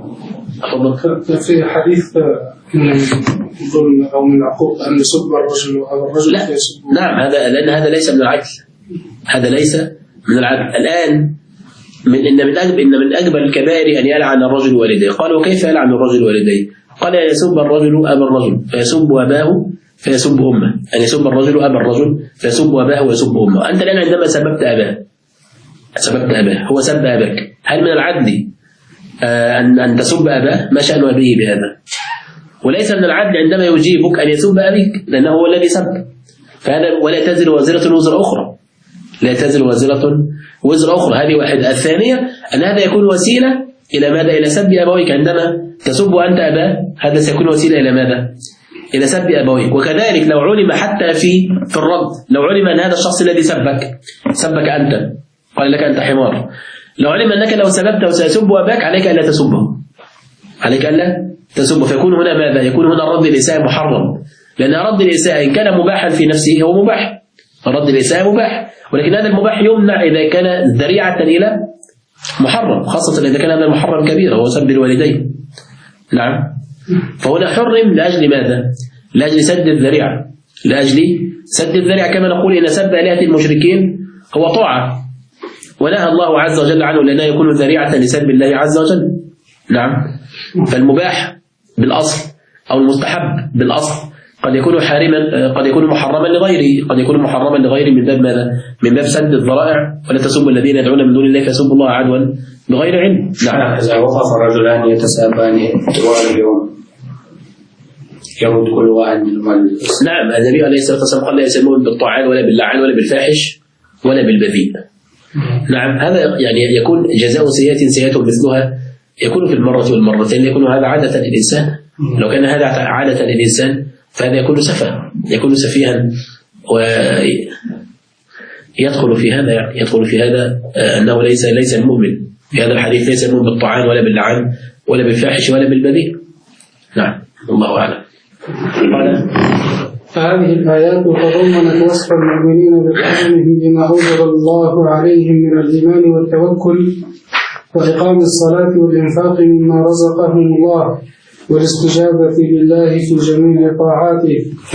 في حديث أو من عقوق أن يسب الرجل أو الرجل لا يسب. نعم، هذا لأن هذا ليس من العدل، هذا ليس من العدل. الآن إن من أكبر الكبائر أن يلعن الرجل والديه. قال وكيف يلعن الرجل والديه؟ قال يسب الرجل أبا الرجل فيسب أباه فيسب أمه، أن يسب الرجل أبا الرجل فيسب أباه ويسب أمه. أنت الآن عندما سببت أباه، هو سب أباك، هل من العدل أن تسب أباه؟ ما شأن أبيه بهذا؟ وليس من العدل عندما يجيبك أن يسب أبيك، لأنه هو الذي سب. فهذا ولا تزر وازرة وزر أخرى، لا تزر وازرة وزر أخرى. هذه واحدة. الثانية أن هذا يكون وسيلة إلى ماذا؟ إلى سب أبويك. عندما تسب أنت أباه هذا سيكون وسيلة إلى ماذا؟ إلى سب أبويك. وكذلك لو علم حتى في الرد، لو علم أن هذا الشخص الذي سبك أنت، قال لك أنت حمار، لو علم أنك لو سببت وسيسب أباك عليك ألا تسبه، عليك ألا تسبه. فيكون هنا ماذا؟ يكون هنا الرد الإساءة محرم، لأن رد الإساءة إن كان مباحا في نفسه هو مباح، رد الإساءة مباح، ولكن هذا المباح يمنع إذا كان ذريعة إلى محرم، خاصة إذا كان هذا المحرم كبير وهو سب الوالدين. نعم، فهنا حرم لأجل ماذا؟ لأجل سد الذريعة، لأجل سد الذريعة. كما نقول إن سب آلهة المشركين هو طاعة، ونهى الله عز وجل عنه لأنه يكون ذريعة لسب الله عز وجل. نعم، فالمباح بالأصل أو المستحب بالأصل قد يكون حارما، قد يكون محرما لغيره، قد يكون محرما لغيره من باب ماذا؟ من باب سد الذرائع. ولا تسبوا الذين يدعون من دون الله فيسبوا الله عدوا بغير علم. نعم، إذا وقف رجلان يتسابان طوال اليوم يرد كل واحد منهما. نعم، النبي عليه الصلاة والسلام قال لا يسمون بالطاعان ولا باللعان ولا بالفاحش ولا بالبذيء. نعم، هذا يعني يكون جزاء سيئة مثلها يكون في المرة والمرتين، يكون هذا عادة للإنسان. لو كان هذا عادة للإنسان فهذا يكون سفها، يكون سفيها، ويدخل في هذا، يعني يدخل في هذا أنه ليس المؤمن في هذا الحديث، ليس المؤمن بالطاعان ولا باللعان ولا بالفاحش ولا بالبذيء. نعم، الله أعلم. فهذه الآيات تضمنت وصف المؤمنين بقيامهم بما أوجب الله عليهم من الإيمان والتوكل وإقام الصلاة والإنفاق مما رزقهم الله والاستجابة لله في جميع طاعاته.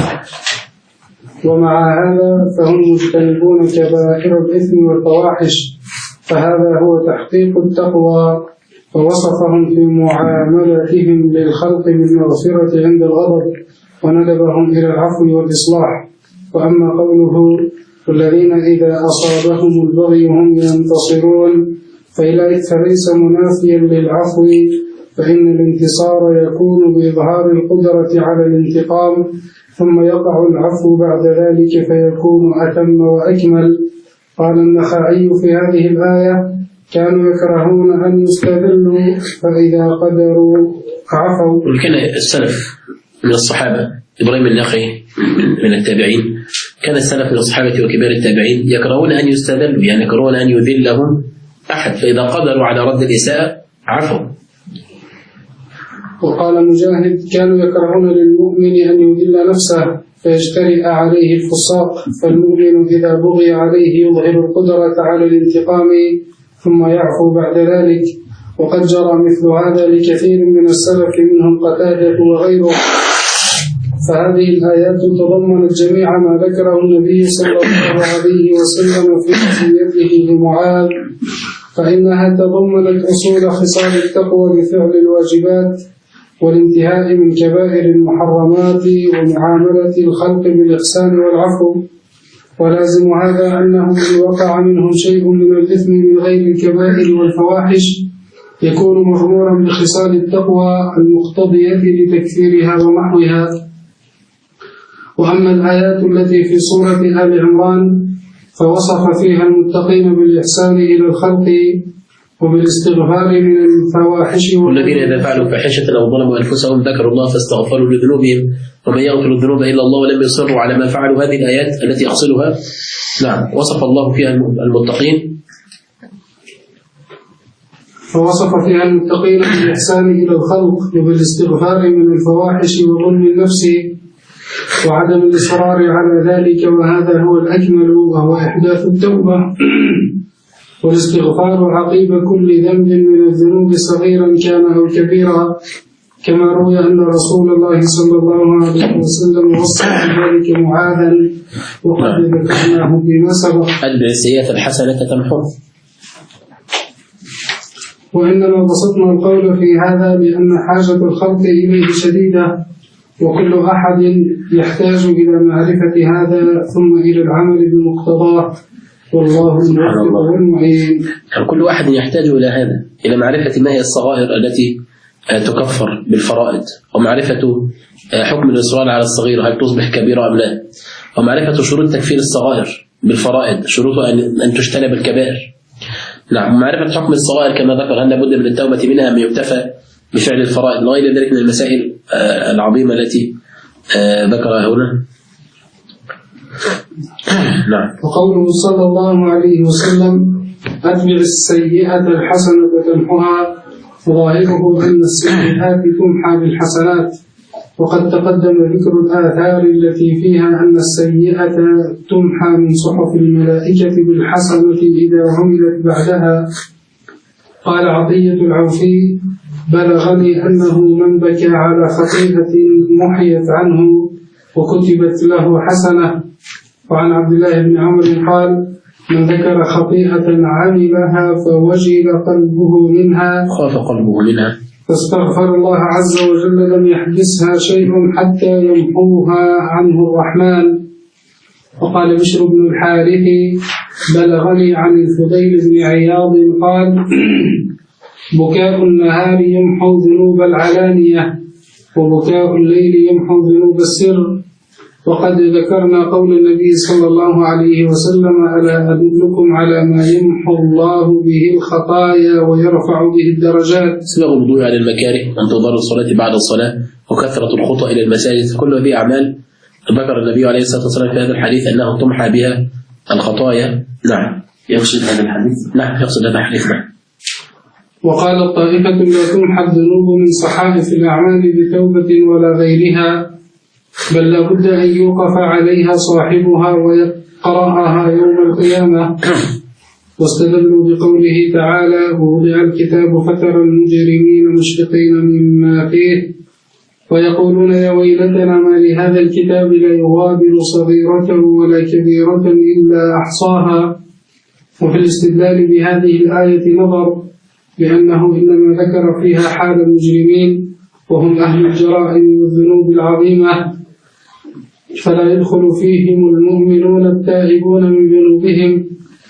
ومع هذا فهم مجتنبون كبائر الإثم والفواحش، فهذا هو تحقيق التقوى. ووصفهم في معاملتهم للخلق بالمغفرة عند الغضب، وندبهم إلى العفو والإصلاح. وأما قوله والذين إذا أصابهم البغي هم ينتصرون فليس منافيا للعفو، فإن الانتصار يكون بإظهار القدرة على الانتقام، ثم يقع العفو بعد ذلك فيكون أتم وأكمل. قال النخعي في هذه الآية كانوا يكرهون أن يستذلوا فإذا قدروا عفوا. وكان السلف من الصحابة إبراهيم النخعي من التابعين، كان السلف من الصحابة وكبار التابعين يكرهون أن يستذلوا، يعني يكرهون أن يذلهم أحد، فإذا قدروا على رد الإساءة عفوا. وقال مجاهد كانوا يكرهون للمؤمن أن يذل نفسه فيجترئ عليه الفساق، فالمؤمن إذا بغي عليه يظهر القدرة على الانتقام ثم يعفو بعد ذلك. وقد جرى مثل هذا لكثير من السلف منهم قتادة وغيره. فهذه الآيات تضمنت جميع ما ذكره النبي صلى الله عليه وسلم في وصيته لمعاذ، فإنها تضمنت أصول خصال التقوى بفعل الواجبات والانتهاء من كبائر المحرمات ومعاملة الخلق بالإحسان والعفو. ولازم هذا أنه إن وقع منه شيء من الإثم من غير الكبائر والفواحش يكون مغمورا بخصال التقوى المقتضية لتكفيرها ومحوها. وأما الآيات التي في سورة آل عمران فوصف فيها المتقين بالإحسان إلى الخلق وبالاستغفار من الفواحش والذين إذا فعلوا فاحشة أو ظلموا أنفسهم ذكروا الله فاستغفروا لذنوبهم ومن يغفر الذنوب إلا الله ولم يصروا على ما فعلوا. هذه الآيات التي أقصدها نعم وصف الله فيها المتقين فوصف فيها المتقين بالإحسان إلى الخلق وبالاستغفار من الفواحش وظلم النفس وعدم الإصرار على ذلك، وهذا هو الأكمل وهو إحداث التوبة والاستغفار عقيب كل ذنب من الذنوب صغيرا كان أو كبيرا، كما روي أن رسول الله صلى الله عليه وسلم وصف ذلك معاذا وقد ذكرناه فيما سبق. أتبع السيئة الحسنة تمحوها. وإنما بسطنا القول في هذا لأن حاجة الخلق إليه شديدة، وكل أحد يحتاج إلى معرفة هذا ثم إلى العمل بمقتضاه، والله الموفق والمعين. كل واحد يحتاج إلى هذا، إلى معرفة ما هي الصغائر التي تكفر بالفرائض، ومعرفة حكم الإصرار على الصغير هل تصبح كبيرة أم لا، ومعرفة شروط تكفير الصغائر بالفرائض، شروطها أن تجتنب الكبائر. نعم، ومعرفة حكم الصغائر كما ذكر أن لابد من التوبة منها من يكتفى بفعل الفرائض، وغير ذلك من المسائل العظيمة التي ذكرها هنا. نعم. وقوله صلى الله عليه وسلم أتبع السيئة الحسنة تمحها، ظاهره أن السيئات تمحى بالحسنات، وقد تقدم ذكر الآثار التي فيها أن السيئة تمحى من صحف الملائكة بالحسنة إذا عملت بعدها. قال عطية العوفي بلغني أنه من بكى على خطيئة محيت عنه وكتبت له حسنة. وعن عبد الله بن عمرو قال من ذكر خطيئة عملها فوجل قلبه منها فاستغفر الله عز وجل لم يحدثها شيء حتى يمحوها عنه الرحمن. وقال بشر بن الحارث بلغني عن الفضيل بن عياض قال بكاء النهار يمحو ذنوب العلانية وبكاء الليل يمحو ذنوب السر. وقد ذكرنا قول النبي صلى الله عليه وسلم ألا أدلكم على ما يمحو الله به الخطايا ويرفع به الدرجات. سبغ الوضوء على المكاره وانتظار الصلاة بعد الصلاة وكثرة الخطى إلى المساجد، كل هذه أعمال ذكر النبي عليه الصلاة والسلام في هذا الحديث أنه تمحى بها الخطايا. نعم، يقصد هذا الحديث. نعم، يقصد هذا الحديث. نعم. وقال طائفة لا تمحى الذنوب من صحائف الأعمال بتوبة ولا غيرها، بل لا بد أن يوقف عليها صاحبها ويقرأها يوم القيامة. واستدلوا بقوله تعالى ووضع الكتاب فترى المجرمين مشفقين مما فيه ويقولون يا ويلتنا ما لهذا الكتاب لا يغادر صغيرة ولا كبيرة إلا أحصاها. وفي الاستدلال بهذه الآية نظر، لأنه إنما ذكر فيها حال المجرمين وهم أهل الجرائم والذنوب العظيمة، فلا يدخل فيهم المؤمنون التائبون من ذنوبهم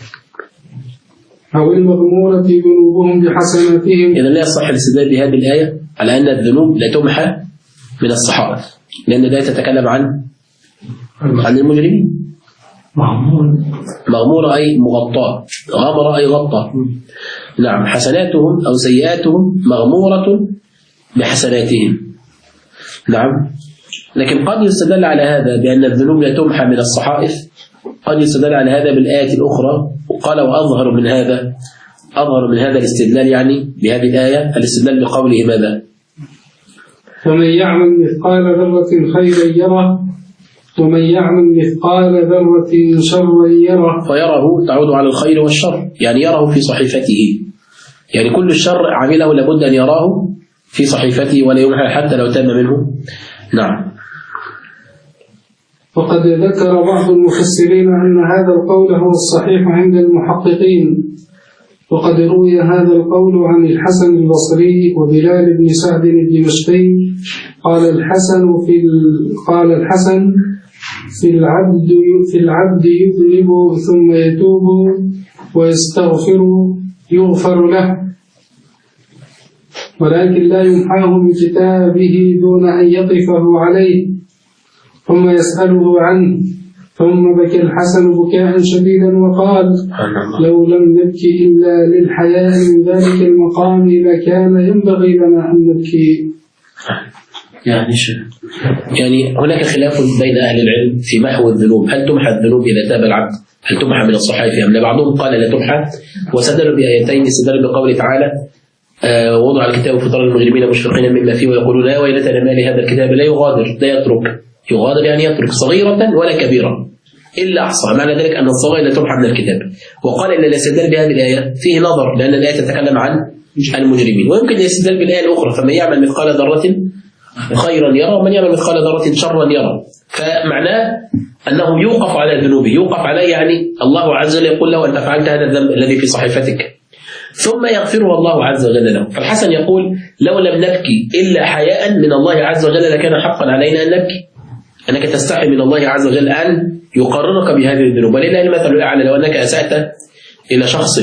أو المغمورة ذنوبهم بحسناتهم. إذا لا يصح الاستدلال بهذه الآية على أن الذنوب لا تمحى من الصحائف، لأن الآية تتكلم عن المجرمين. مغمورة أي مغطاة، غمر أي غطى. نعم، حسناتهم أو سيئاتهم مغمورة بحسناتهم. نعم، لكن قد يستدل على هذا بأن الذنوب لا تمحى من الصحائف، قد يستدل على هذا بالآية الأخرى. وقال وأظهر من هذا الاستدلال، يعني بهذه الآية الاستدلال بقوله ماذا؟ ومن يعمل مثقال ذرة خيرا يره ومن يعمل مثقال ذرة شرا يره. فيره تعود على الخير والشر، يعني يره في صحيفته، يعني كل الشر عمله لابد أن يراه في صحيفته ولا يمحى حتى لو تم منه. نعم. وقد ذكر بعض المفسرين أن هذا القول هو الصحيح عند المحققين، وقد روي هذا القول عن الحسن البصري وبلال بن سعد الدمشقي. قال الحسن في العبد يذنب ثم يتوب ويستغفر يغفر له، ولكن لا يمحاه من كتابه دون أن يقفه عليه ثم يسأله عنه. ثم بكى الحسن بكاء شديدا وقال: لو لم نبكي إلا للحياء من ذلك المقام لكان ينبغي لنا أن نبكي. يعني هناك خلاف بين أهل العلم في محو الذنوب، هل تمحى الذنوب إذا تاب العبد؟ هل تمحى من الصحائف أم لا؟ بعضهم قال لا تمحى، واستدلوا بآيتين، استدلوا بقوله تعالى: وضع الكتاب فترى المجرمين مشفقين مما فيه ويقولون يا ويلتنا ما لهذا الكتاب لا يغادر، لا يترك، يغادر يعني يترك صغيرة ولا كبيرة إلا أحصى، معنى ذلك أن الصغير لا تمحى من الكتاب. وقال إن الاستدلال بهذه الآية فيه نظر، لأن الآية تتكلم عن المجرمين، ويمكن الاستدلال بالآية الأخرى: فمن يعمل مثقال ذرة خيرا يرى ومن يعمل مثقال ذرة شرا يرى. فمعناه أنه يوقف على ذنوبه، يوقف عليه، يعني الله عز وجل يقول له: أنت فعلت هذا الذنب الذي في صحيفتك، ثم يغفره الله عز وجل له. فالحسن يقول: لو لم نبكي إلا حياء من الله عز وجل لكان حقا علينا أن نبكي، أنك تستحي من الله عز وجل أن يقررك بهذه الذنوب. ولله المثل الأعلى: لو أنك أسأت إلى شخص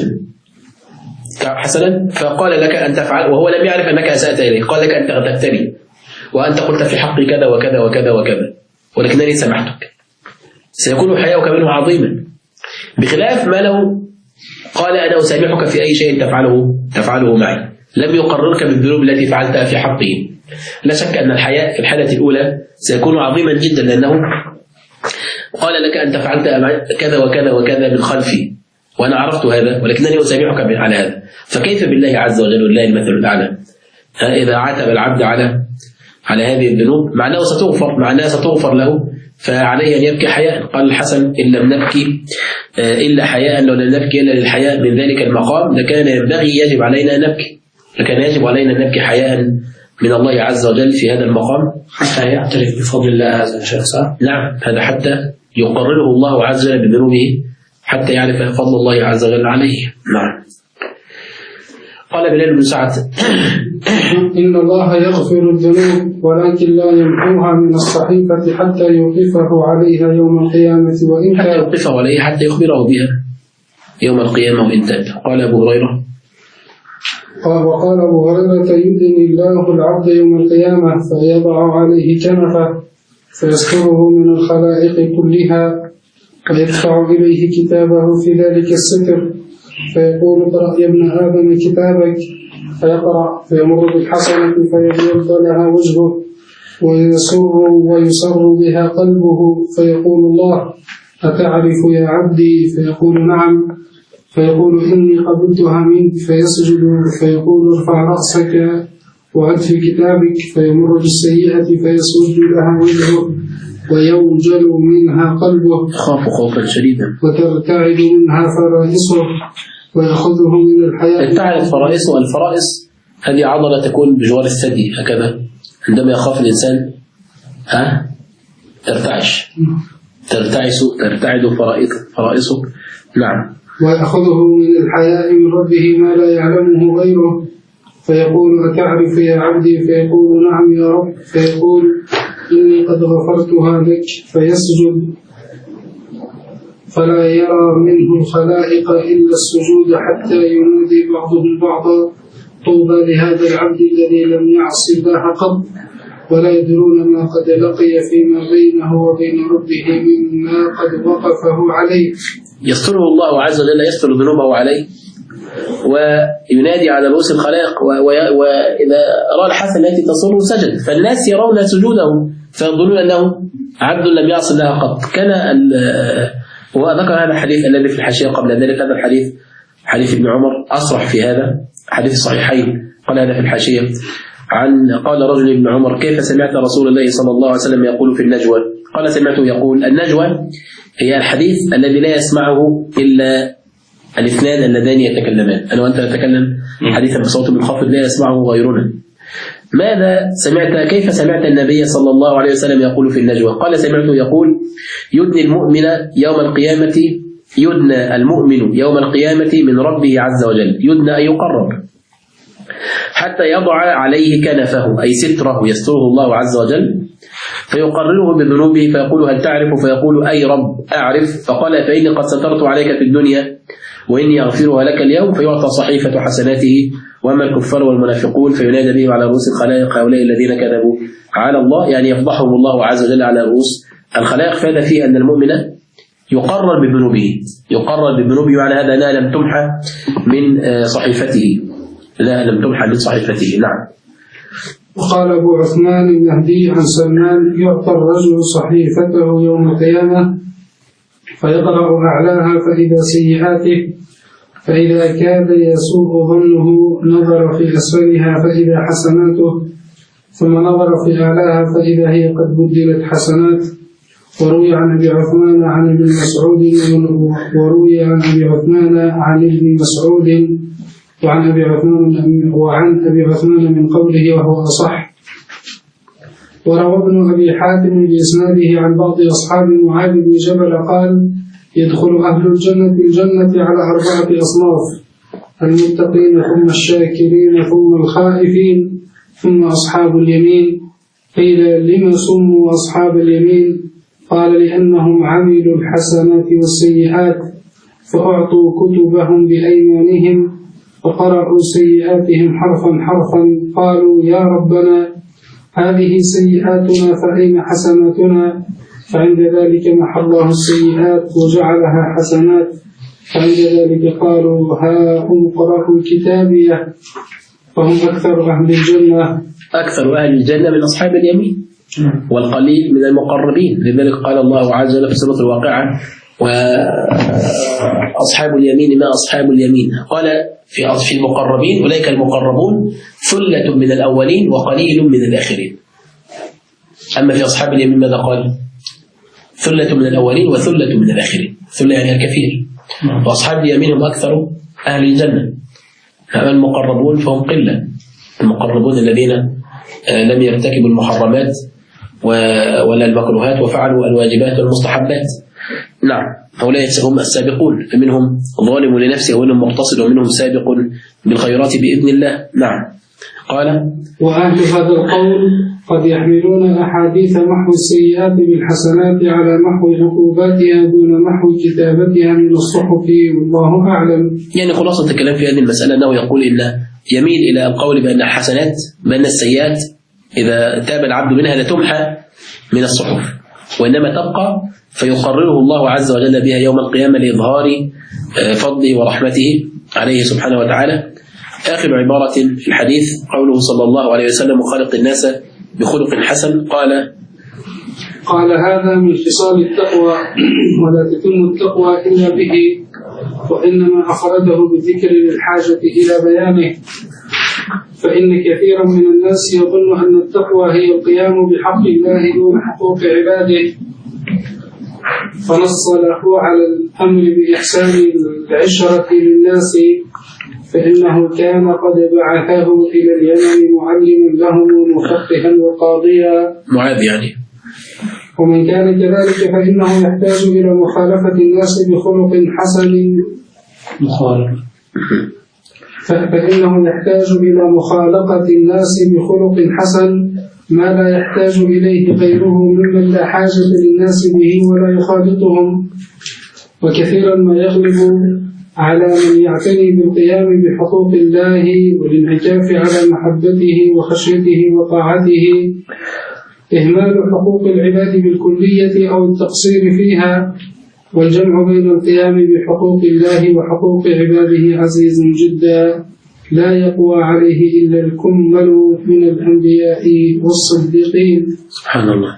حسنا فقال لك أن تفعل وهو لم يعرف أنك أسأت إليه، قال لك أنت تفتري وأنت قلت في حقي كذا وكذا وكذا وكذا ولكنني سمحتك، سيكون حياؤك منه عظيما، بخلاف ما لو قال أنا أسامحك في أي شيء تفعله معي، لم يقررك بالذنوب التي فعلتها في حقه. لا شك أن الحياء في الحالة الأولى سيكون عظيما جدا، لأنه قال لك أنت فعلت كذا وكذا وكذا من خلفي وأنا عرفت هذا ولكنني أسامحك على هذا. فكيف بالله عز وجل ولله المثل الأعلى إذا عاتب العبد على هذه الذنوب؟ معناها ستغفر له، فعليه أن يبكي حياء. قال الحسن: إن لم نبكي إلا حياء، لو لم نبكي إلا للحياء من ذلك المقام لكان يجب علينا أن نبكي حياء من الله عز وجل في هذا المقام، حتى يعترف بفضل الله هذا الشيء. نعم، هذا حتى يقرره الله عز وجل بذنوبه، حتى يعرف فضل الله عز وجل عليه. نعم. قال بلال بن سعد: إن الله يغفر الذنوب ولكن لا يمحوها من الصحيفة حتى يوقفه عليها يوم القيامة، وإن حتى يوقفه عليها حتى يخبره بها يوم القيامة وإن تاب. قال أبو هريرة: وقال أبو هريرة: يدني الله العبد يوم القيامة فيضع عليه كنفه فيستره من الخلائق كلها، ويدفع إليه كتابه في ذلك الستر، فيقول: اقرأ يا ابن آدم كتابك، فيقرأ فيمر بالحسنة فيبيض لها وجهه ويسر بها قلبه، فيقول الله: أتعرف يا عبدي؟ فيقول: نعم. فيقول: إني قبلتها منك. فيسجد فيقول: ارفع رأسك وعد في كتابك، فيمر بالسيئة فيسود لها وجهه ويوجل منها قلبه، يخاف خوفا شديدا، وترتعد منها فرائصه ويأخذه من الحياة. ارتعدت فرائصه. الفرائص هذه عضلة تكون بجوار الثدي هكذا، عندما يخاف الإنسان ترتعد فرائصه. نعم. ويأخذه من الحياء من ربه ما لا يعلمه غيره، فيقول: أتعرف يا عبدي؟ فيقول: نعم يا رب. فيقول: إني قد غفرتها لك. فيسجد فلا يرى منه الخلائق إلا السجود، حتى ينادي بعضهم بعضا: طوبى لهذا العبد الذي لم يعص الله قط، ولا يدرون ما قد لقي فيما بينه وبين ربه مما قد وقفه عليه. يستره الله عز وجل، يستر ذنوبه عليه، وينادي على رؤوس الخلائق، وإذا رأى الحسن التي تصره سجد، فالناس يرون سجوده فيظنون أنه عبد لم يعص الله قط. وذكر هذا الحديث الذي في الحاشية قبل ذلك، هذا الحديث حديث ابن عمر أصرح في هذا، حديث الصحيحين. قال هذا في الحاشية: قال رجل ابن عمر: كيف سمعت رسول الله صلى الله عليه وسلم يقول في النجوى؟ قال: سمعته يقول. النجوى هي الحديث الذي لا يسمعه إلا الاثنان اللذان يتكلمان، أنا وأنت نتكلم حديثا بصوت منخفض لا يسمعه غيرنا. ماذا سمعت؟ كيف سمعت النبي صلى الله عليه وسلم يقول في النجوى؟ قال: سمعته يقول: يدني المؤمن يوم القيامة من ربه عز وجل، يدنى أن يقرب، حتى يضع عليه كنفه أي ستره يستره الله عز وجل، فيقرره بذنوبه فيقول هل تعرف؟ فيقول أي رب أعرف. فقال فإني قد سترت عليك في الدنيا وإني أغفرها لك اليوم. فيعطى صحيفة حسناته. وأما الكفار والمنافقون فينادى بهم على رؤوس الخلائق هؤلاء الذين كذبوا على الله، يعني يفضحهم الله عز وجل على رؤوس الخلائق. فهذا فيه أن المؤمن يقرر بذنوبه، يعني هذا لا لم تمحى من صحيفته، نعم. وقال أبو عثمان النهدي عن سلمان يعطى الرجل صحيفته يوم القيامة فيقرأ أعلاها فإذا سيئاته، فإذا كاد يسوء ظنه نظر في أسفلها فإذا حسناته، ثم نظر في أعلاها فإذا هي قد بدلت حسنات. وروي عن أبي عثمان عن ابن مسعود وعن أبي عثمان من قوله وهو أصح. وروى ابن أبي حاتم بإسناده عن بعض أصحاب معاذ بن جبل قال يدخل أهل الجنة على 4 أصناف: المتقين ثم الشاكرين ثم الخائفين ثم أصحاب اليمين. قيل لما سموا أصحاب اليمين؟ قال لأنهم عملوا الحسنات والسيئات فأعطوا كتبهم بأيمانهم فقرأوا سيئاتهم حرفا قالوا يا ربنا هذه سيئاتنا فأين حسناتنا؟ فعند ذلك محى الله السيئات وجعلها حسنات. فعند ذلك قالوا ها هم قرأوا كتابيه فهم أكثر أهل الجنة من أصحاب اليمين والقليل من المقربين. لذلك قال الله عز وجل في سورة الواقعة وأصحاب اليمين ما أصحاب اليمين. قال في المقربين أولئك المقربون ثلة من الأولين وقليل من الآخرين. أما في أصحاب اليمين ماذا قال؟ ثلة من الأولين وثلة من الآخرين. ثلة يعني الكثير. وأصحاب اليمين هم أكثر أهل الجنة. أما المقربون فهم قلة، المقربون الذين لم يرتكبوا المحرمات ولا المكروهات وفعلوا الواجبات والمستحبات. نعم، هؤلاء هم السابقون، فمنهم ظالم لنفسه ومنهم مقتصد ومنهم سابق بالخيرات بإذن الله. نعم. قال وأهل هذا القول قد يحملون أحاديث محو السيئات بالحسنات على محو عقوباتها دون محو كتابتها من الصحف، والله أعلم. يعني خلاصة الكلام في هذه المسألة أنه يقول إن يميل إلى القول بأن الحسنات بأن السيئات إذا تاب العبد منها لتمحى من الصحف، وإنما تبقى فيقرره الله عز وجل بها يوم القيامة لإظهار فضله ورحمته عليه سبحانه وتعالى. آخر عبارة في الحديث قوله صلى الله عليه وسلم وخلق الناس بخلق حسن. قال هذا من خصال التقوى ولا تتم التقوى إلا به، وإنما أخرجه بذكر الحاجة إلى بيانه. فإن كثيرا من الناس يظن أن التقوى هي القيام بحق الله دون حقوق عباده، فنص له على الأمر بإحسان العشرة للناس، فإنه كان قد بعثه إلى اليمن معلما لهم ومفقها وقاضيا معاذ يعني. ومن كان كذلك فإنه يحتاج إلى مخالفة الناس بخلق حسن فإنه يحتاج إلى مخالقة الناس بخلق حسن ما لا يحتاج إليه غيره ممن لا حاجة للناس به ولا يخالطهم. وكثيرا ما يغلب على من يعتني بالقيام بحقوق الله والانعكاف على محبته وخشيته وطاعته إهمال حقوق العباد بالكلية أو التقصير فيها، والجمع بين القيام بحقوق الله وحقوق عباده عزيز جدا لا يقوى عليه إلا الكمل من الأنبياء والصديقين. سبحان الله.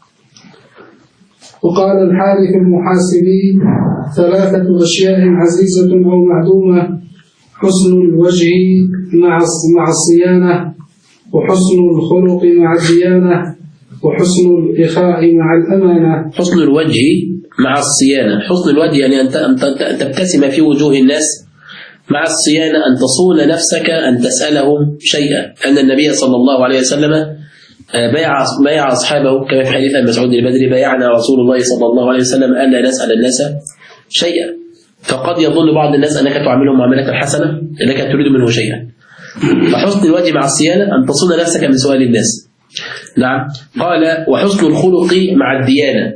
وقال الحارث المحاسبي 3 أشياء عزيزة أو معدومة: حسن الوجه مع الصيانة، وحسن الخلق مع الديانة، وحسن الإخاء مع الأمانة. حسن الوجه مع الصيانة. حسن الوجه يعني أن تبتسم في وجوه الناس، مع الصيانة أن تصون نفسك أن تسألهم شيئا. أن النبي صلى الله عليه وسلم بايع أصحابه كما في حديث مسعود البدري: بايعنا رسول الله صلى الله عليه وسلم ألا نسأل الناس شيئا. فقد يظن بعض الناس أنك تعاملهم معاملة الحسنة أنك تريد منه شيئا. فحسن الوجه مع الصيانة أن تصون نفسك من سؤال الناس، نعم. قال وحسن الخلق مع الديانة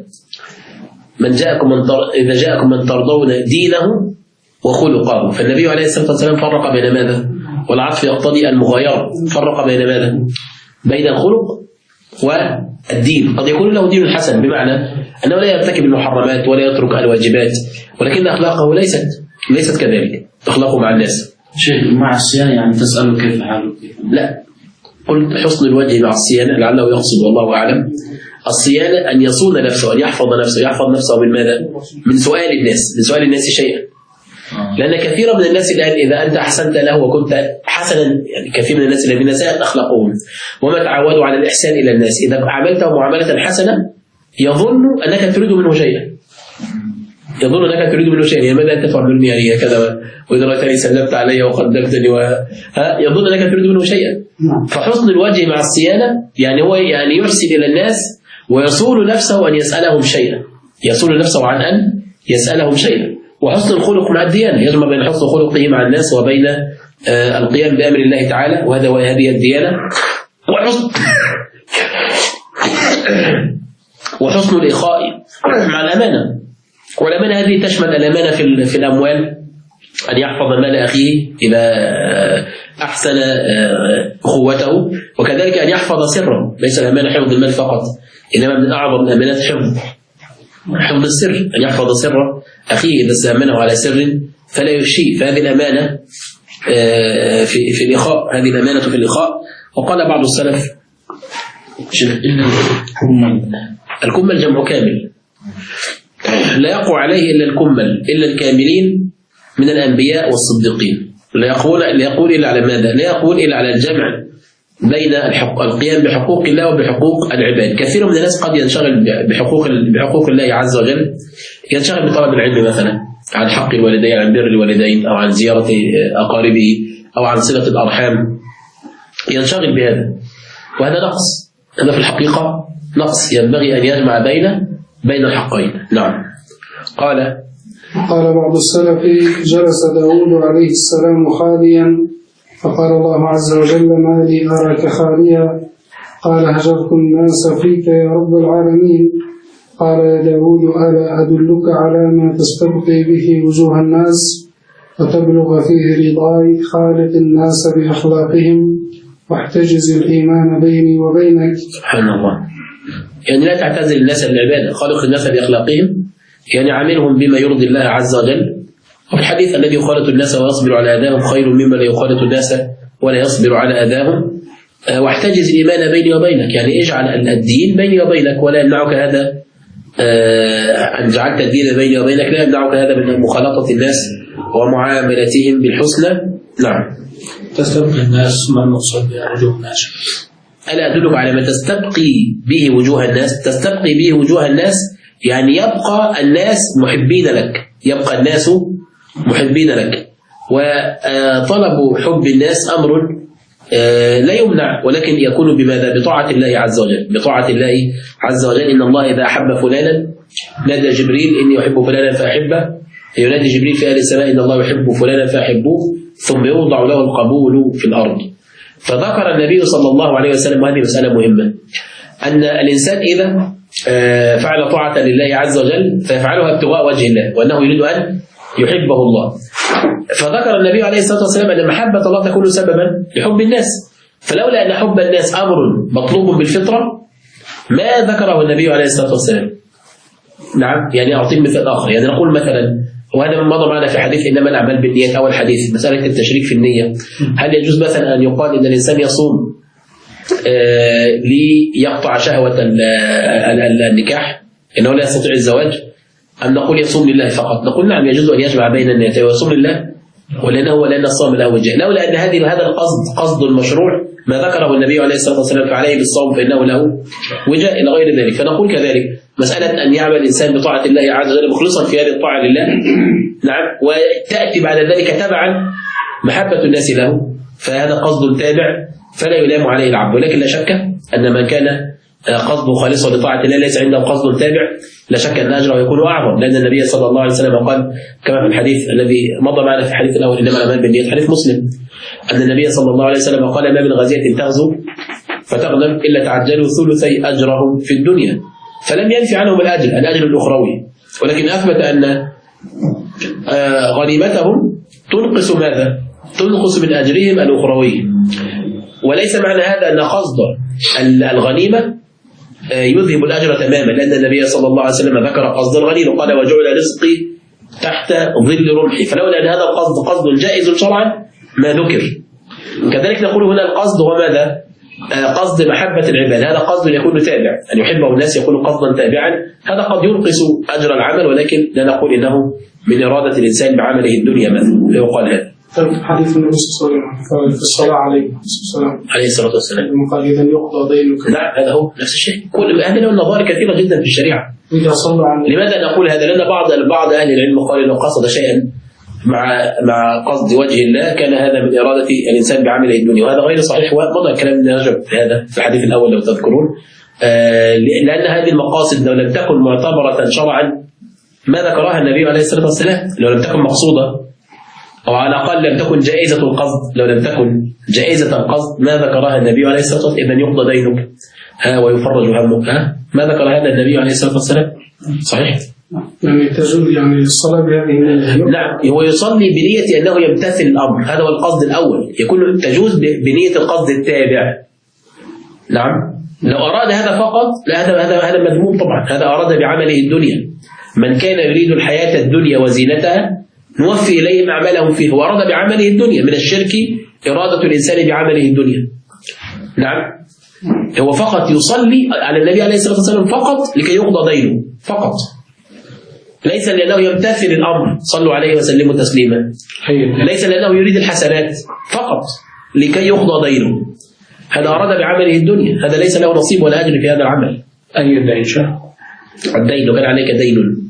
إذا جاءكم من ترضون دينه وخلقه. فالنبي عليه الصلاة والسلام فرق بين ماذا؟ والعطف يقتضي المغايرة. فرق بين ماذا؟ بين الخلق والدين. قد يكون له دين حسن بمعنى أنه لا يرتكب المحرمات ولا يترك الواجبات، ولكن أخلاقه ليست كذلك. أخلاقه مع الناس شيء مع الصيانة، يعني تسأله كيف حاله؟ لا، قلت حسن الوجه مع الصيانة لعله يقصد والله أعلم الصيانة أن يصون نفسه، أن يحفظ نفسه من ماذا؟ من سؤال الناس شيئا. لأن كثيرا من الناس الآن إذا أنت أحسنت له وكنت حسنا، يعني كثير من الناس الذين ساءت أخلاقهم وما تعودوا على الإحسان إلى الناس، إذا عملته معاملة حسنة يظن أنك تريد منه شيئا. يعني ماذا أنت تعملني يعني هكذا وإذا رأيتني سلمت علي وقدمتني يظن أنك تريد منه شيئا. فحسن الوجه مع الصيانة يعني هو يعني يحسن إلى الناس ويصول نفسه أن يسألهم شيئا، يصول نفسه عن أن يسألهم شيئا. وحسن الخلق مع الديانة يجمع بين حسن خلقه مع الناس وبين القيام بأمر الله تعالى، وهذه الديانة. وحسن الإخاء مع الأمانة. والأمانة هذه تشمل الأمانة في الأموال، أن يحفظ مال أخيه إذا أحسن أخوته، وكذلك أن يحفظ سره. ليس الأمانة حفظ المال فقط، إنما من أعظم الأمانات حفظ السر، أن يحفظ سر أخيه إذا استأمنه على سر فلا يفشيه. فهذه الأمانة في الإخاء، هذه الأمانة في الإخاء. وقال بعض السلف الكمل جمع كامل، لا يقوى عليه إلا الكمل إلا الكاملين من الأنبياء والصديقين. لا يقول إلا على ماذا؟ لا يقول إلا على الجمع بين القيام بحقوق الله وبحقوق العباد. كثير من الناس قد ينشغل بحقوق الله عز وجل، ينشغل بطلب العلم مثلا، عن حق الوالدين، عن بر الوالدين، أو عن زيارة أقاربه، أو عن صلة الأرحام، ينشغل بهذا، وهذا نقص. هذا في الحقيقة نقص، ينبغي أن يجمع بين الحقين. نعم. قال بعض السلف جلس داود عليه السلام خاليا فقال الله عز وجل ما لي أراك خاليا؟ قال هجرت الناس فيك يا رب العالمين. قال يا داود ألا أدلك على ما تستبقي به وجوه الناس وتبلغ فيه رضاي؟ خالق الناس بأخلاقهم واحتجز الإيمان بيني وبينك. سبحان الله. يعني لا تعتزل الناس بالعبادة، خالق الناس بأخلاقهم، يعني عاملهم بما يرضي الله عز وجل. وفي الحديث الذي يخالط الناس ويصبر على أذاهم خير مما لا يخالط الناس ولا يصبر على أذاهم. واحتجز الإيمان بيني وبينك، يعني اجعل الدين بيني وبينك، ولا يمنعك هذا أن جعلت الدين بيني وبينك، لا يمنعك هذا من مخالطة الناس ومعاملتهم بالحسنى. نعم. تستبقي الناس ما المقصود بوجوه الناس؟ ألا أدلك على ما تستبقي به وجوه الناس؟ تستبقي به وجوه الناس يعني يبقى الناس محبين لك. وطلب حب الناس أمر لا يمنع، ولكن يكون بماذا؟ بطاعة الله عز وجل. إن الله إذا أحب فلانا نادى جبريل إني أحب فلانا فأحبه، ينادي جبريل في أهل السماء إن الله يحب فلانا فأحبوه، ثم يوضع له القبول في الأرض. فذكر النبي صلى الله عليه وسلم، وهذه مسألة مهمة، أن الإنسان إذا فعل طاعة لله عز وجل فيفعلها ابتغاء وجه الله، وأنه يريد أن يحبه الله. فذكر النبي عليه الصلاة والسلام أن محبة الله تكون سببا لحب الناس، فلولا أن حب الناس أمر مطلوب بالفطرة ما ذكره النبي عليه الصلاة والسلام. نعم. يعني أعطي مثال آخر، يعني نقول مثلا، وهذا مضى معنا في حديث إنما الأعمال بالنيات، أول حديث مسألة التشريك في النية. هل يجوز مثلا أن يقال إن الإنسان يصوم ليقطع شهوة النكاح، إنه لا يستطيع الزواج، أم نقول يصوم لله فقط؟ نقول نعم، يجوز أن يجمع بين النيتين ويصوم لله، ولأن الصوم له وجه. لولا أن هذا القصد قصد مشروع ما ذكره النبي عليه الصلاة والسلام، فعليه بالصوم فإنه له وجه إلى غير ذلك. فنقول كذلك مسألة أن يعمل الإنسان بطاعة الله عز وجل مخلصا في هذه الطاعة لله، نعم، وتأتي بعد ذلك تبعا محبة الناس له، فهذا قصد تابع فلا يلام عليه العبد. ولكن لا شك أن من كان قصده خالصا لطاعة الله ليس عنده قصد تابع، لا شك أن أجره يكون أعظم، لأن النبي صلى الله عليه وسلم قال كما في الحديث الذي مضى معنا في الحديث الأول إنما الأعمال بالنيات، حديث مسلم، أن النبي صلى الله عليه وسلم قال ما من غزية تغزو فتغنم إلا تعجلوا ثلثي أجرهم في الدنيا، فلم ينفي عنهم الأجر الأخروي، ولكن أثبت أن غنيمتهم تنقص ماذا؟ تنقص من أجرهم الأخروي. وليس معنى هذا أن قصد الغنيمة يذهب الأجر تماما، لأن النبي صلى الله عليه وسلم ذكر قصد الغنيمة وقال وجعل رزقي تحت ظل رمحي، فلولا أن هذا القصد قصد جائز شرعا ما ذكر. كذلك نقول هنا القصد هو ماذا؟ قصد محبة العباد، هذا قصد يكون تابع، أن يحبه الناس يكون قصدا تابعا، هذا قد ينقص أجر العمل، ولكن لا نقول إنه من إرادة الإنسان بعمله الدنيا مثلا، يقال هذا. حديث النبي صلى الله عليه وسلم في الصلاة عليه الصلاة والسلام قال إذا يقضى دينك. نعم هذا هو نفس الشيء. كل هذه له نظائر كثيرة جدا في الشريعة. إذا صلى عليه. لماذا نقول هذا؟ لأن بعض أهل العلم قال لو قصد شيئا مع قصد وجه الله كان هذا من إرادة الإنسان بعمله الدنيا، وهذا غير صحيح، ومضى كلام ابن رجب في هذا في الحديث الأول لو تذكرون. لأن هذه المقاصد لو لم تكن معتبرة شرعا ما ذكرها النبي عليه الصلاة والسلام، لو لم تكن مقصودة أو على الأقل لم تكن جائزة القصد، لو لم تكن جائزة القصد ما ذكرها النبي عليه الصلاة والسلام. إذن يقضى دينك ويفرج همك، ما ذكر هذا النبي عليه الصلاة والسلام؟ صحيح؟ يعني تجوز يعني الصلاة بهذه. نعم، هو يصلي بنية أنه يمتثل الأمر، هذا هو القصد الأول، يكون تجوز بنية القصد التابع. نعم، لو أراد هذا فقط لا، هذا مذموم طبعا، هذا أراد بعمله الدنيا. من كان يريد الحياة الدنيا وزينتها نوفي إليهم أعمالهم فيه، وأراد بعمله الدنيا. من الشرك إرادة الإنسان بعمله الدنيا. نعم، هو فقط يصلي على النبي عليه الصلاة والسلام فقط لكي يقضى دينه فقط، ليس لأنه يمتثل الأمر صلوا عليه وسلموا تسليما، ليس لأنه يريد الحسنات، فقط لكي يقضى دينه. هذا أراد بعمله الدنيا، هذا ليس له نصيب ولا أجر في هذا العمل. أي الدين شاء الدين لو كان عليك دين،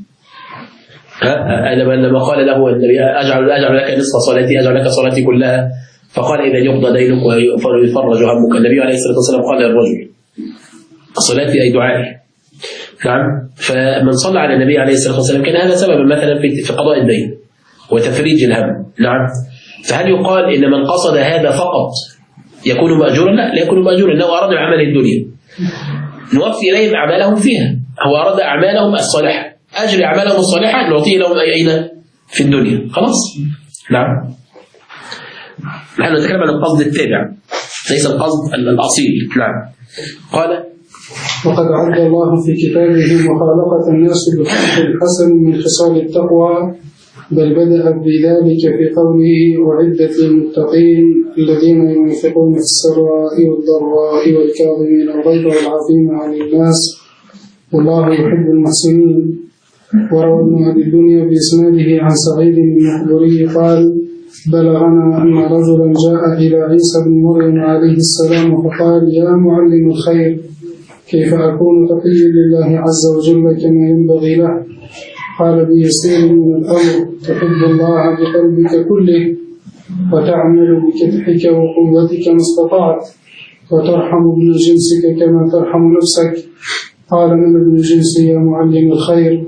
لما قال له النبي أجعل لك نصف صلاتي، أجعل لك صلاتي كلها، فقال إذا يقضى دينك ويفرج همك. النبي عليه الصلاة والسلام قال للرجل صلاتي أي دعائي. نعم، فمن صلى على النبي عليه الصلاة والسلام كان هذا سببا مثلا في قضاء الدين وتفريج الهم. نعم، فهل يقال إن من قصد هذا فقط يكون مأجورا؟ لا يكون مأجورا، إنه أراد عمل الدنيا نوفي إليهم أعمالهم فيها، هو أراد أعمالهم الصالحة، أجر أعمالهم الصالحة نعطيه لهم أين في الدنيا، خلاص. نعم، نحن نتكلم عن القصد التابع ليس القصد الأصيل. نعم، قال وقد عد الله في كتابه مخالقة الناس بالخلق الحسن من خصال التقوى، بل بدأ بذلك في قوله وعدة المتقين الذين ينفقون في السراء والضراء والكاظمين الغيظ والعافين عن الناس والله يحب المحسنين. وروى ابن أبي الدنيا بإسناده عن سعيد المقبري قال بلغنا أن رجلا جاء إلى عيسى بن مريم عليه السلام فقال يا معلم الخير كيف أكون تقيا لله عز وجل كما ينبغي له؟ قال بيسير من الأمر تحب الله بقلبك كله وتعمل بكدحك وقوتك ما استطعت وترحم ابن جنسك كما ترحم نفسك. قال من ابن جنسي يا معلم الخير؟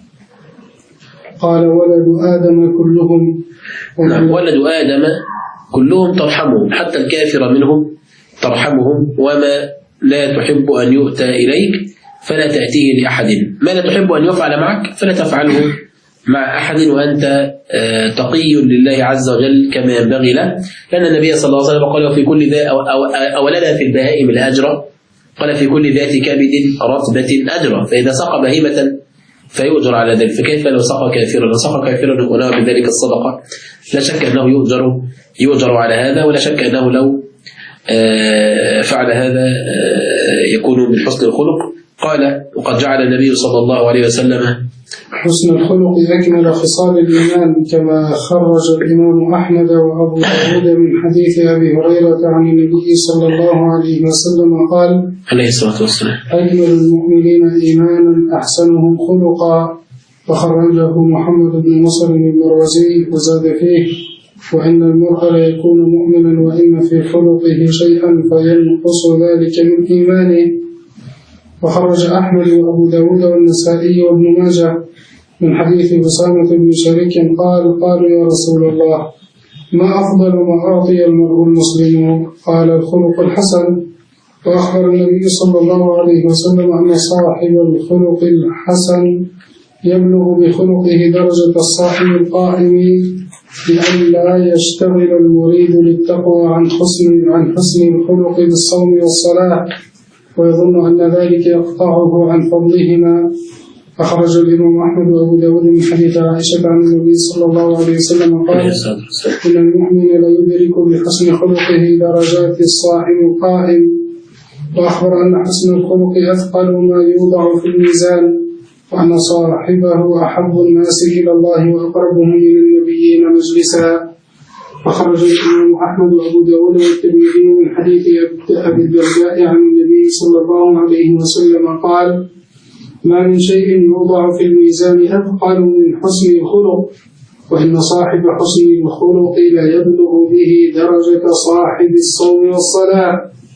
قال ولد آدم كلهم. ولد آدم كلهم ترحمهم، حتى الكافر منهم ترحمهم، وما لا تحب أن يؤتى إليك فلا تأتيه لأحد، ما لا تحب أن يفعل معك فلا تفعله مع أحد، وأنت تقي لله عز وجل كما ينبغي له. لأن النبي صلى الله عليه وسلم قال في كل ذا أولنا في البهائم الأجر، قال في كل ذات كبد رطبة أجر، فإذا سقى بهيمة فيؤجر على ذلك، فكيف لو سقى كافرا؟ لو سقى كافرا ونوى بذلك الصدقة لا شك أنه يؤجر على هذا، ولا شك أنه لو فعل هذا يكون من حسن الخلق. قال وقد جعل النبي صلى الله عليه وسلم حسن الخلق أكمل خصال الإيمان، كما خرج الإمام أحمد وأبو داود من حديث أبي هريرة عن النبي صلى الله عليه وسلم قال عليه الصلاة والسلام أجمل المؤمنين إيمانا أحسنهم خلقا. وخرجه محمد بن نصر المروزي وزاد فيه وإن المرء لا يكون مؤمنا وإن في خلقه شيئا فينقص ذلك من إيمانه. وخرج أحمد وأبو داود والنسائي وابن ماجه من حديث أسامة بن شريك قالوا يا رسول الله ما أفضل ما أعطي المرء المسلم؟ قال الخلق الحسن. وأخبر النبي صلى الله عليه وسلم أن صاحب الخلق الحسن يبلغ بخلقه درجة الصاحب القائم بأن لا يشتغل المريد للتقوى عن حسن الخلق بالصوم والصلاة ويظن أن ذلك يقطعه عن فضلهما. أخرج الإمام أحمد وأبو داود من حديث عائشة عن النبي صلى الله عليه وسلم قال: إن المؤمن لا يدرك بحسن خلقه درجات الصائم القائم. وأخبر أن حسن الخلق أثقل ما يوضع في الميزان، وأن صاحبه أحب الناس إلى الله وأقربهم من النبيين مجلسا. أخرج الإمام أحمد وأبو داود والترمذي من حديث أبي الدرداء عن النبي صلى الله عليه وسلم قال: ما من شيء يوضع في الميزان أثقل من حسن الخلق، وإن صاحب حسن الخلق لا يبلغ به درجة صاحب الصوم والصلاة.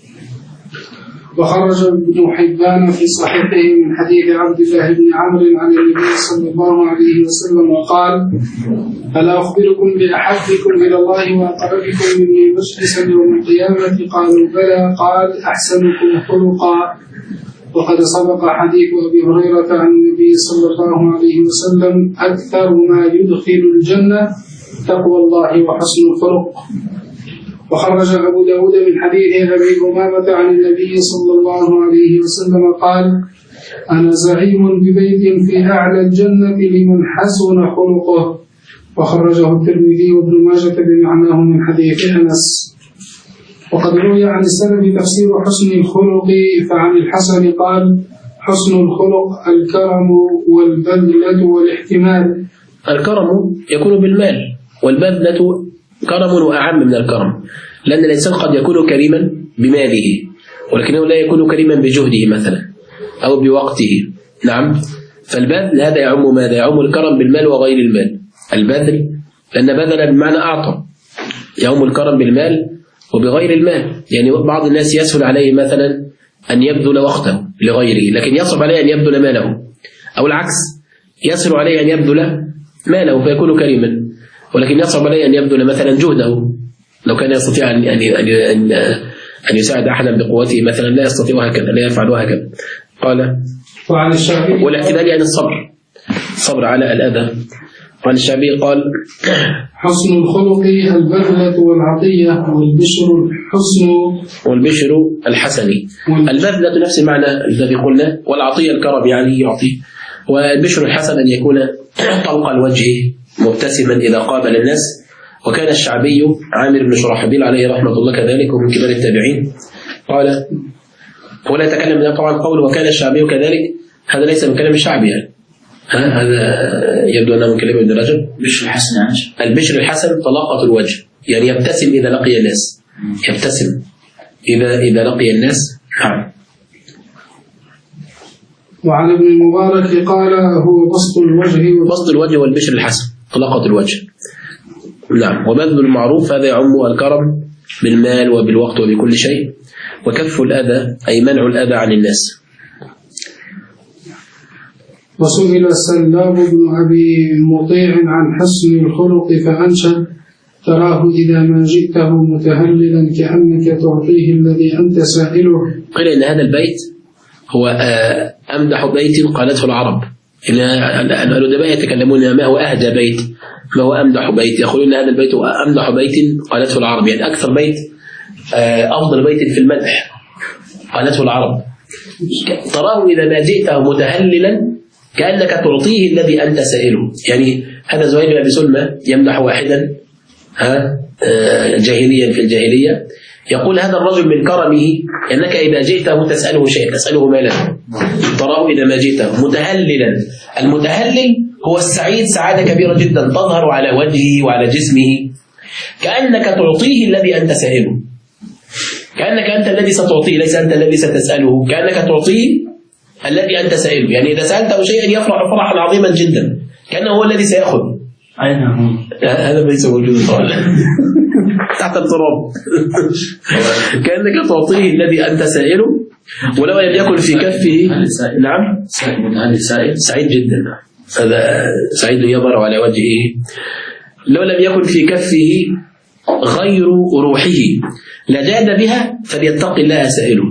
وخرج ابن حبان في صحيحه من حديث عبد الله بن عمرو عن النبي صلى الله عليه وسلم وقال: ألا أخبركم بأحبكم إلى الله وأقربكم مني مجلسا يوم القيامة؟ قالوا بلى. قال: أحسنكم خلقا. وقد سبق حديث أبي هريرة عن النبي صلى الله عليه وسلم: أكثر ما يدخل الجنة تقوى الله وحسن الخلق. وخرج أبو داود من حديث أبي أمامة عن النبي صلى الله عليه وسلم قال: أنا زعيم ببيت في أعلى الجنة لمن حسن خلقه. وخرجه الترمذي وابن ماجة بمعناه من حديث أنس. وقد روي عن السلف تفسير حسن الخلق، فعن الحسن قال: حسن الخلق الكرم والبذلة والاحتمال. الكرم يكون بالمال، والبذلة كرم وأعم من الكرم، لأن الإنسان قد يكون كريما بماله ولكنه لا يكون كريما بجهده مثلا أو بوقته. نعم، فالبذل هذا يعم ماذا؟ يعم الكرم بالمال وغير المال. البذل لأن بذل بمعنى أعطى، يعم الكرم بالمال وبغير المال. يعني بعض الناس يسهل عليه مثلا أن يبذل وقته لغيره، لكن يصعب عليه أن يبذل ماله، أو العكس، يسهل عليه أن يبذل ماله فيكون كريما، ولكن يصعب عليه أن يبذل مثلا جهده. لو كان يستطيع أن يساعد أحدا بقوته مثلا لا يستطيع هكذا، لا يفعل هكذا. قال: والاعتدال يعني الصبر على الأذى. وعن الشعبي قال: حسن الخلق البذلة والعطية والبشر الحسني. البذلة نفس المعنى الذي قلنا، والعطية الكرم يعني يعطي، والبشر الحسن أن يكون طلق الوجه مبتسما إذا قابل الناس. وكان الشعبي عامر بن شرحبيل عليه رحمة الله كذلك، ومن كبار التابعين. قال: ولا يتكلم طبعا قوله وكان الشعبي كذلك، هذا ليس من كلام الشعبي يعني، هذا يبدو أنه من كلام ابن رجب. البشر الحسن طلاقة الوجه، يعني يبتسم إذا لقي الناس، يبتسم إذا لقي الناس. وعن ابن المبارك قال: هو بسط الوجه والبشر الحسن طلاقة الوجه. نعم. وبذل المعروف هذا يعم الكرم بالمال وبالوقت وبكل شيء. وكف الأذى أي منع الأذى عن الناس. وسئل السلاب بن أبي مطيع عن حسن الخلق فأنشد: تراه إذا ما جئته متهللا كأنك تعطيه الذي أنت سائله. قيل إن هذا البيت هو أمدح بيت قالته العرب. إن الأدباء يتكلمون ما هو أهدى بيت، ما هو أمدح بيت، يقولون هذا البيت هو أمدح بيت قالته العرب، يعني أكثر بيت، أفضل بيت في المدح قالته العرب. تراه إذا ما جئته متهللا كأنك تعطيه الذي أنت سائله. يعني هذا زهير بن أبي سلمى يمدح واحدا جاهليا في الجاهلية، يقول هذا الرجل من كرمه أنك إذا جئته تسأله شيء، تسأله مالا. تراه إذا ما جئته متهللا. المتهلل هو السعيد سعادة كبيرة جدا تظهر على وجهه وعلى جسمه، كأنك تعطيه الذي أنت سائله، كأنك أنت الذي ستعطيه، ليس أنت الذي ستسأله، كأنك تعطيه الذي أنت سائله. يعني إذا سألته شيئا يفرح فرحا عظيما جدا كأنه هو الذي سيأخذ. هذا ليس موجود طبعا تحت التراب. كأنك تعطيه الذي أنت سائله، ولو لم يكن في كفه. نعم، سعيد جدا، هذا سعيد يظهر على وجهه. لو لم يكن في كفه غير روحه لجاد بها فليتقي الله سائله.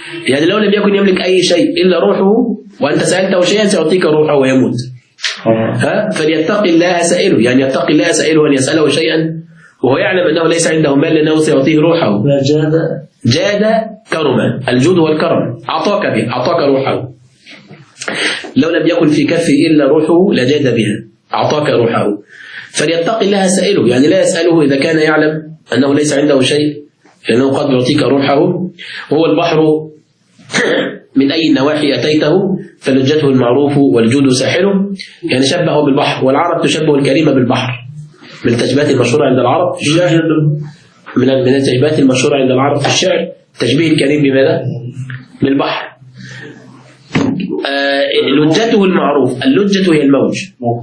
يعني لو لم يكن يملك أي شيء إلا روحه وأنت سألته شيئا سيعطيك روحه ويموت. فليتقي الله سائله، يعني يتقي الله سائله أن يسأله شيئا وهو يعلم أنه ليس عنده مال لأنه سيعطيه روحه. جاد كرما، الجود والكرم، أعطاك روحه. لو لم يكن في كفه إلا روحه لجاد بها، أعطاك روحه. فليتقي الله سائله، يعني لا يسأله إذا كان يعلم أنه ليس عنده شيء لأنه قد يعطيك روحه. وهو البحر من أي النواحي أتيته فلجته المعروف والجود ساحله، يعني شبهه بالبحر. والعرب تشبه الكريم بالبحر، من التشبيهات المشهورة عند العرب في الشعر، من التشبيهات المشهورة عند العرب في الشعر تشبيه الكريم بماذا؟ بالبحر. لجته المعروف، اللجة هي الموج،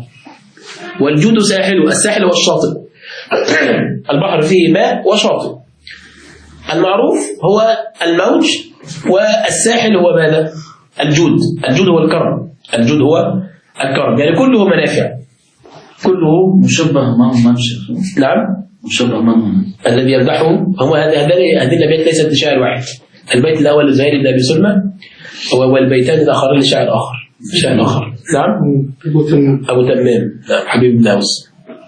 والجود ساحله، الساحل هو الشاطئ. البحر فيه ماء وشاطئ. المعروف هو الموج، والساحل هو ماذا؟ الجود. الجود هو الكرم، الجود هو الكرم، يعني كله منافع، كله مشبه معه ممشى. نعم مشبه معه الذي يمدحه. هم هذه الأبيات ليست لشاعر واحد. البيت الأول لزهير بن أبي سلمى والبيتان الآخرين لشاعر آخر، شاعر آخر. نعم أبو تمام حبيب بن أوس.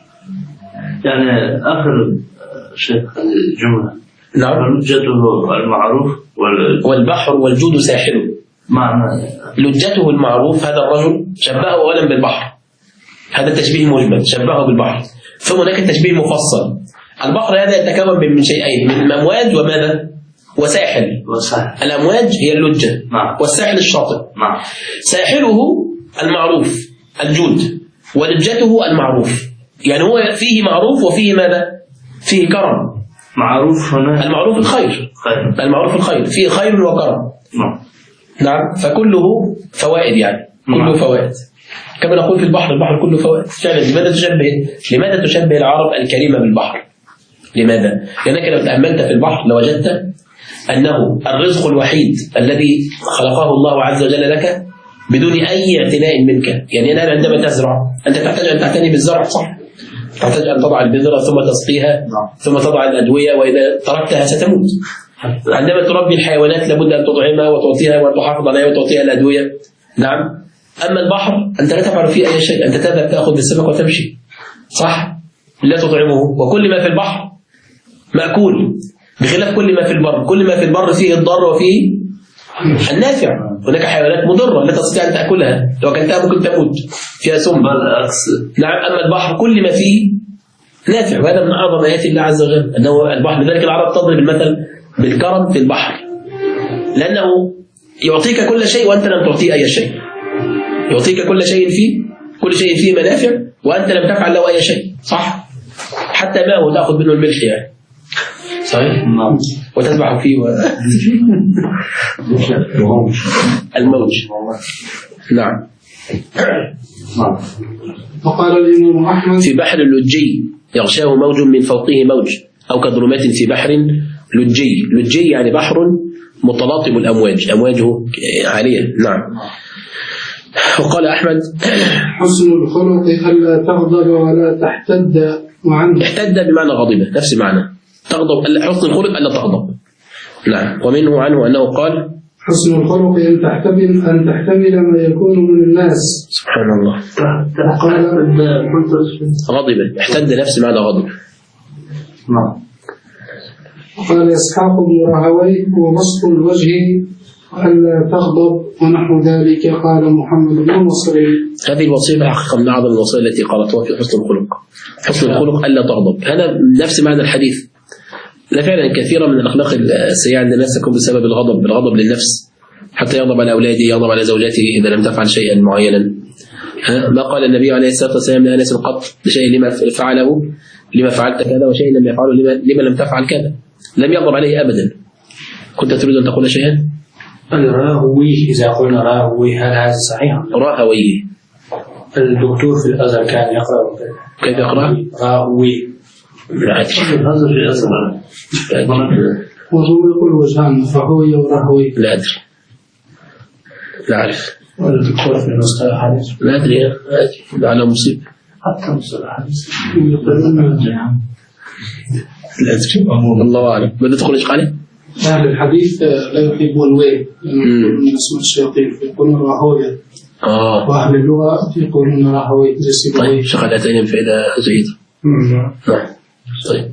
يعني آخر شيء الجملة نعم. لجته المعروف والبحر والجود ساحله. معنى لجته المعروف، هذا الرجل شبهه أولا بالبحر، هذا التشبيه مجمل، شبهه بالبحر. ثم هناك التشبيه مفصل. البحر هذا يتكون من شيئين، من أمواج وماذا؟ وساحل. الأمواج هي اللجة، والساحل الشاطئ. ساحله المعروف الجود، ولجته المعروف، يعني هو فيه معروف وفيه ماذا؟ فيه كرم. معروف هنا المعروف الخير، المعروف الخير، فيه خير وكرم. نعم. فكله فوائد، يعني كله فوائد. كما نقول في البحر، البحر كله فوائد فعلا. لماذا تشبه العرب الكريمة بالبحر؟ لماذا؟ لأنك لو تأملت في البحر لوجدت أنه الرزق الوحيد الذي خلقه الله عز وجل لك بدون أي اعتناء منك. يعني الآن عندما تزرع أنت تحتاج أن تعتني بالزرع، صح؟ تحتاج أن تضع البذرة ثم تسقيها ثم تضع الأدوية، وإذا تركتها ستموت. عندما تربي الحيوانات لابد أن تطعمها وتعطيها وتحافظ عليها وتعطيها الأدوية. نعم. أما البحر أنت لا تفعل فيه أي شيء، أنت تذهب تأخذ بالسمك وتمشي، صح؟ لا تطعمه، وكل ما في البحر مأكول، بخلاف كل ما في البر. كل ما في البر فيه الضر وفيه النافع. هناك حيوانات مضرة لا تستطيع أن تأكلها، لو أكلتها ممكن تموت، فيها سم. نعم. أما البحر كل ما فيه نافع، وهذا من أعظم آيات الله عز وجل أنه البحر. لذلك العرب تضرب المثل بالكرم في البحر، لأنه يعطيك كل شيء وأنت لم تعطيه أي شيء. يعطيك كل شيء فيه منافع وأنت لم تفعل له أي شيء، صح؟ حتى ماءه تأخذ منه الملح، يعني صحيح؟ وتسبح فيه الموج. نعم. وقال الإمام أحمد في بحر اللجي يغشاه موج من فوقه موج، أو كظلمات في بحر لجي. لجي يعني بحر متلاطم الأمواج، أمواجه عالية. نعم. وقال أحمد حسن الخلق ألا تغضب ولا تحتد. وعنه احتد بمعنى غضب، نفس المعنى. تغضب، حسن الخلق ألا تغضب. نعم. ومنه عنه أنه قال حسن الخلق أن تحتمل ما يكون من الناس. سبحان الله. غضب، احتد نفس معنى غضب. قال إسحاق بن راهويه وبسط الوجه ألا تغضب ونحو ذلك. قال محمد بن مصري هذه الوصية حقيقة من أعظم الوصايا التي قالتها في حسن الخلق. حسن الخلق ألا تغضب، هذا نفس معنى الحديث. لا فعلا كثيرا من الأخلاق السيئة عند الناس تكون بسبب الغضب للنفس، حتى يغضب على أولاده، يغضب على زوجاته إذا لم تفعل شيئا معينا. ما قال النبي عليه الصلاة والسلام لأنس قط لشيء لما فعله لما فعلت كذا، وشيء لم يفعله لما لم تفعل كذا، لم يغضب عليه أبدا. كنت تريد أن تقول شيئا؟ راهويه، إذا قلنا راهويه هل هذا صحيح؟ راهويه الدكتور في الأزهر كان يقرأ كيف يقرأ؟ راهويه. لا أدري. وهو يقول وجهان راهويه وراهويه. لا أدري، لا أعرف. الدكتور في نسخة الحديث لا أدري، على مصيبة. حتى نسخة الحديث لا أدري، الله أعلم. بدأ تدخل إيش قاله؟ أهل الحديث لا يحبون الويل لأنهم اسم الشياطين فيقولون راهوية. وأهل اللغة يقولون راهوية. طيب شغلتين فائدة جيدة. نعم. طيب.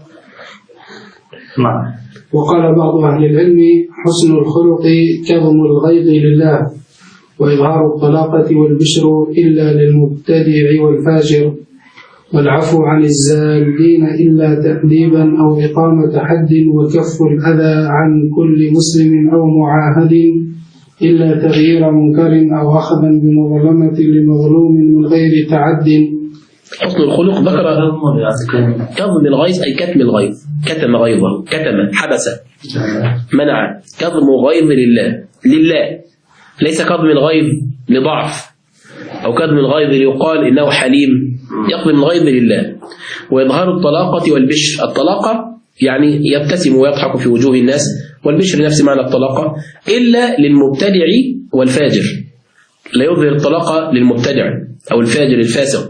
وقال بعض أهل العلم حسن الخلق كظم الغيظ لله وإظهار الطلاقة والبشر إلا للمبتدع والفاجر والعفو عن الزالين إلا تأديبا أو إقامة حد وكف الأذى عن كل مسلم أو معاهد إلا تغيير منكر أو أخذا بمظلمة لمظلوم من غير تعد. حسن الخلق ذكر كظم الغيظ أي كتم الغيظ، كتم غيظه، كتم حبس منع. كظم غيظ لله ليس كظم الغيظ لضعف أو كظم الغيظ ليقال إنه حليم، يكظم الغيظ لله. وإظهار الطلاقة والبشر، الطلاقة يعني يبتسم ويضحك في وجوه الناس، والبشر نفس معنى الطلاقة، إلا للمبتدع والفاجر، لا يظهر الطلاقة للمبتدع أو الفاجر الفاسق.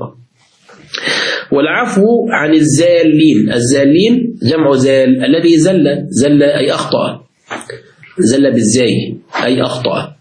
والعفو عن الزالين، الزالين جمع زال، الذي زل أي أخطأ، زل بالزاي أي أخطأ.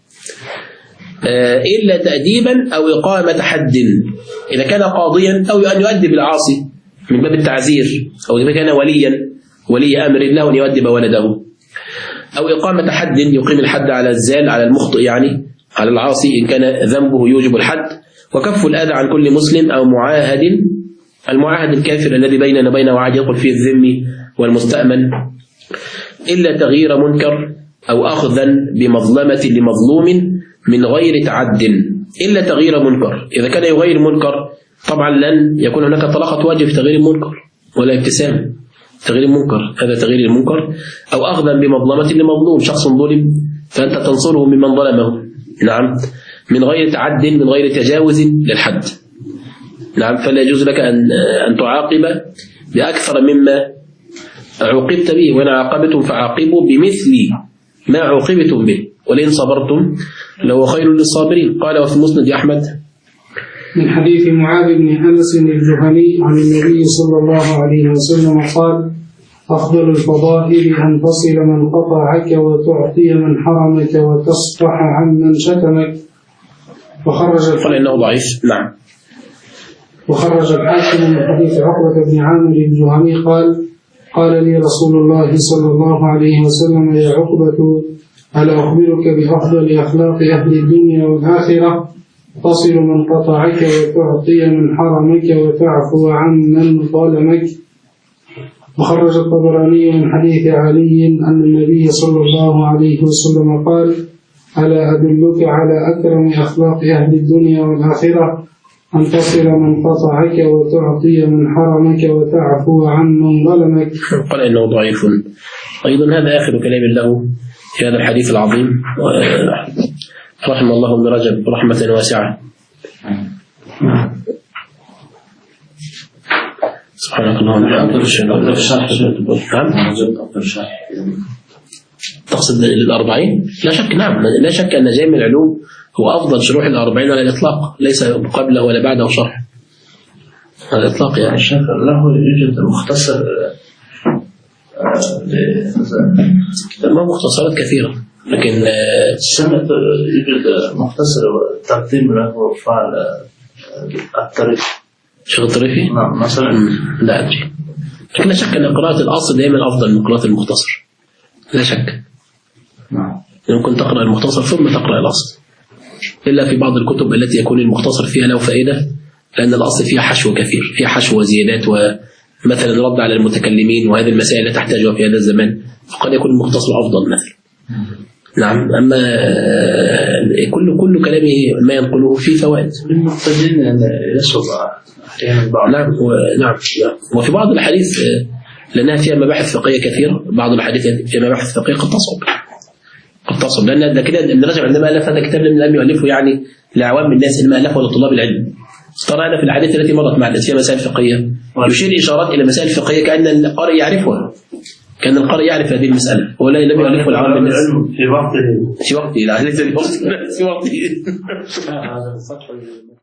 إلا تأديبا أو إقامة حد، إذا كان قاضيا أو أن يؤدب العاصي من باب التعزير، أو إذا كان ولي أمر له أن يؤدب ولده، أو إقامة حد يقيم الحد على الزال على المخطئ يعني على العاصي إن كان ذنبه يوجب الحد. وكف الأذى عن كل مسلم أو معاهد، المعاهد الكافر الذي بيننا وبينه وعد يدخل فيه الذمي والمستأمن. إلا تغيير منكر أو أخذا بمظلمة لمظلوم من غير تعد، إلا تغيير منكر، إذا كان يغير منكر طبعا لن يكون هناك طلاقة تواجب في تغيير المنكر ولا ابتسام. تغيير المنكر هذا تغيير المنكر. أو أخذا بمظلمة لمظلوم، شخص ظلم فأنت تنصره ممن ظلمه، نعم، من غير تعد، من غير تجاوز للحد، نعم. فلا يجوز لك أن تعاقب بأكثر مما عوقبت به، وإن عاقبتم فعاقبوا بمثل ما عوقبتم به ولئن صبرتم لو خير للصابرين. قال وفي مسند أحمد من حديث معاذ بن أنس الجهني عن النبي صلى الله عليه وسلم قال أفضل الفضائل أن تصل من قطعك وتعطي من حرمك وتصفح عن من شتمك. قال إنه ضعيف، نعم. وخرج الحاكم من حديث عقبة بن عامر الجهني قال لي رسول الله صلى الله عليه وسلم يا عقبة ألا أخبرك بأفضل أخلاق أهل الدنيا والآخرة؟ تصل من قطعك وتعطي من حرمك وتعفو عن من ظلمك. وخرج الطبراني من حديث علي أن النبي صلى الله عليه وسلم قال ألا أدلك على أكرم أخلاق أهل الدنيا والآخرة؟ أن تصل من قطعك وتعطي من حرمك وتعفو عن من ظلمك. قال إنه ضعيف. أيضا هذا آخر كلام له في هذا الحديث العظيم، رحم الله ابن رجب رحمة واسعة. سبحانك اللهم وبحمدك. تقصد الأربعين؟ لا شك، نعم، لا شك أن جامع العلوم هو أفضل شروح الأربعين على الإطلاق، ليس قبله ولا بعده شرح على الإطلاق. يعني الشيخ له يوجد مختصر، ما مختصرات كثيرة، لكن يوجد مختصر تقديم له فعل الطريق شيخ الطريفي مثلا. لا أدري، لكن لا شك أن قراءة الأصل دائما أفضل من قراءة المختصر، لا شك. يمكن تقرأ المختصر ثم تقرأ الأصل، إلا في بعض الكتب التي يكون المختصر فيها له فائدة، لأن الأصل فيها حشو كثير، فيها حشو وزيادات، ومثلا رد على المتكلمين وهذه المسائل التي تحتاجها في هذا الزمان، فقد يكون المختصر أفضل مثلا. نعم. أما كل كلامه ما ينقله فيه فوائد. المقتدين يصعب أحيانا بعض. نعم. وفي بعض الحديث لأنها فيها مباحث فقهية كثيرة، بعض الحديث فيها مباحث فقهية قد تصعب، لأن كده ابن رجب عندما ألف هذا الكتاب لم يؤلفه يعني لعوام الناس، إنما ألفه لطلاب العلم. ترى أنا في الحديث التي مرت معنا فيها مسائل فقهية يشير إشارات إلى مسائل فقهية كأن القارئ يعرفها، كان القارئ يعرف هذه المسألة، ولا لم يؤلفه لعوام الناس في وقته لا ليس في وقته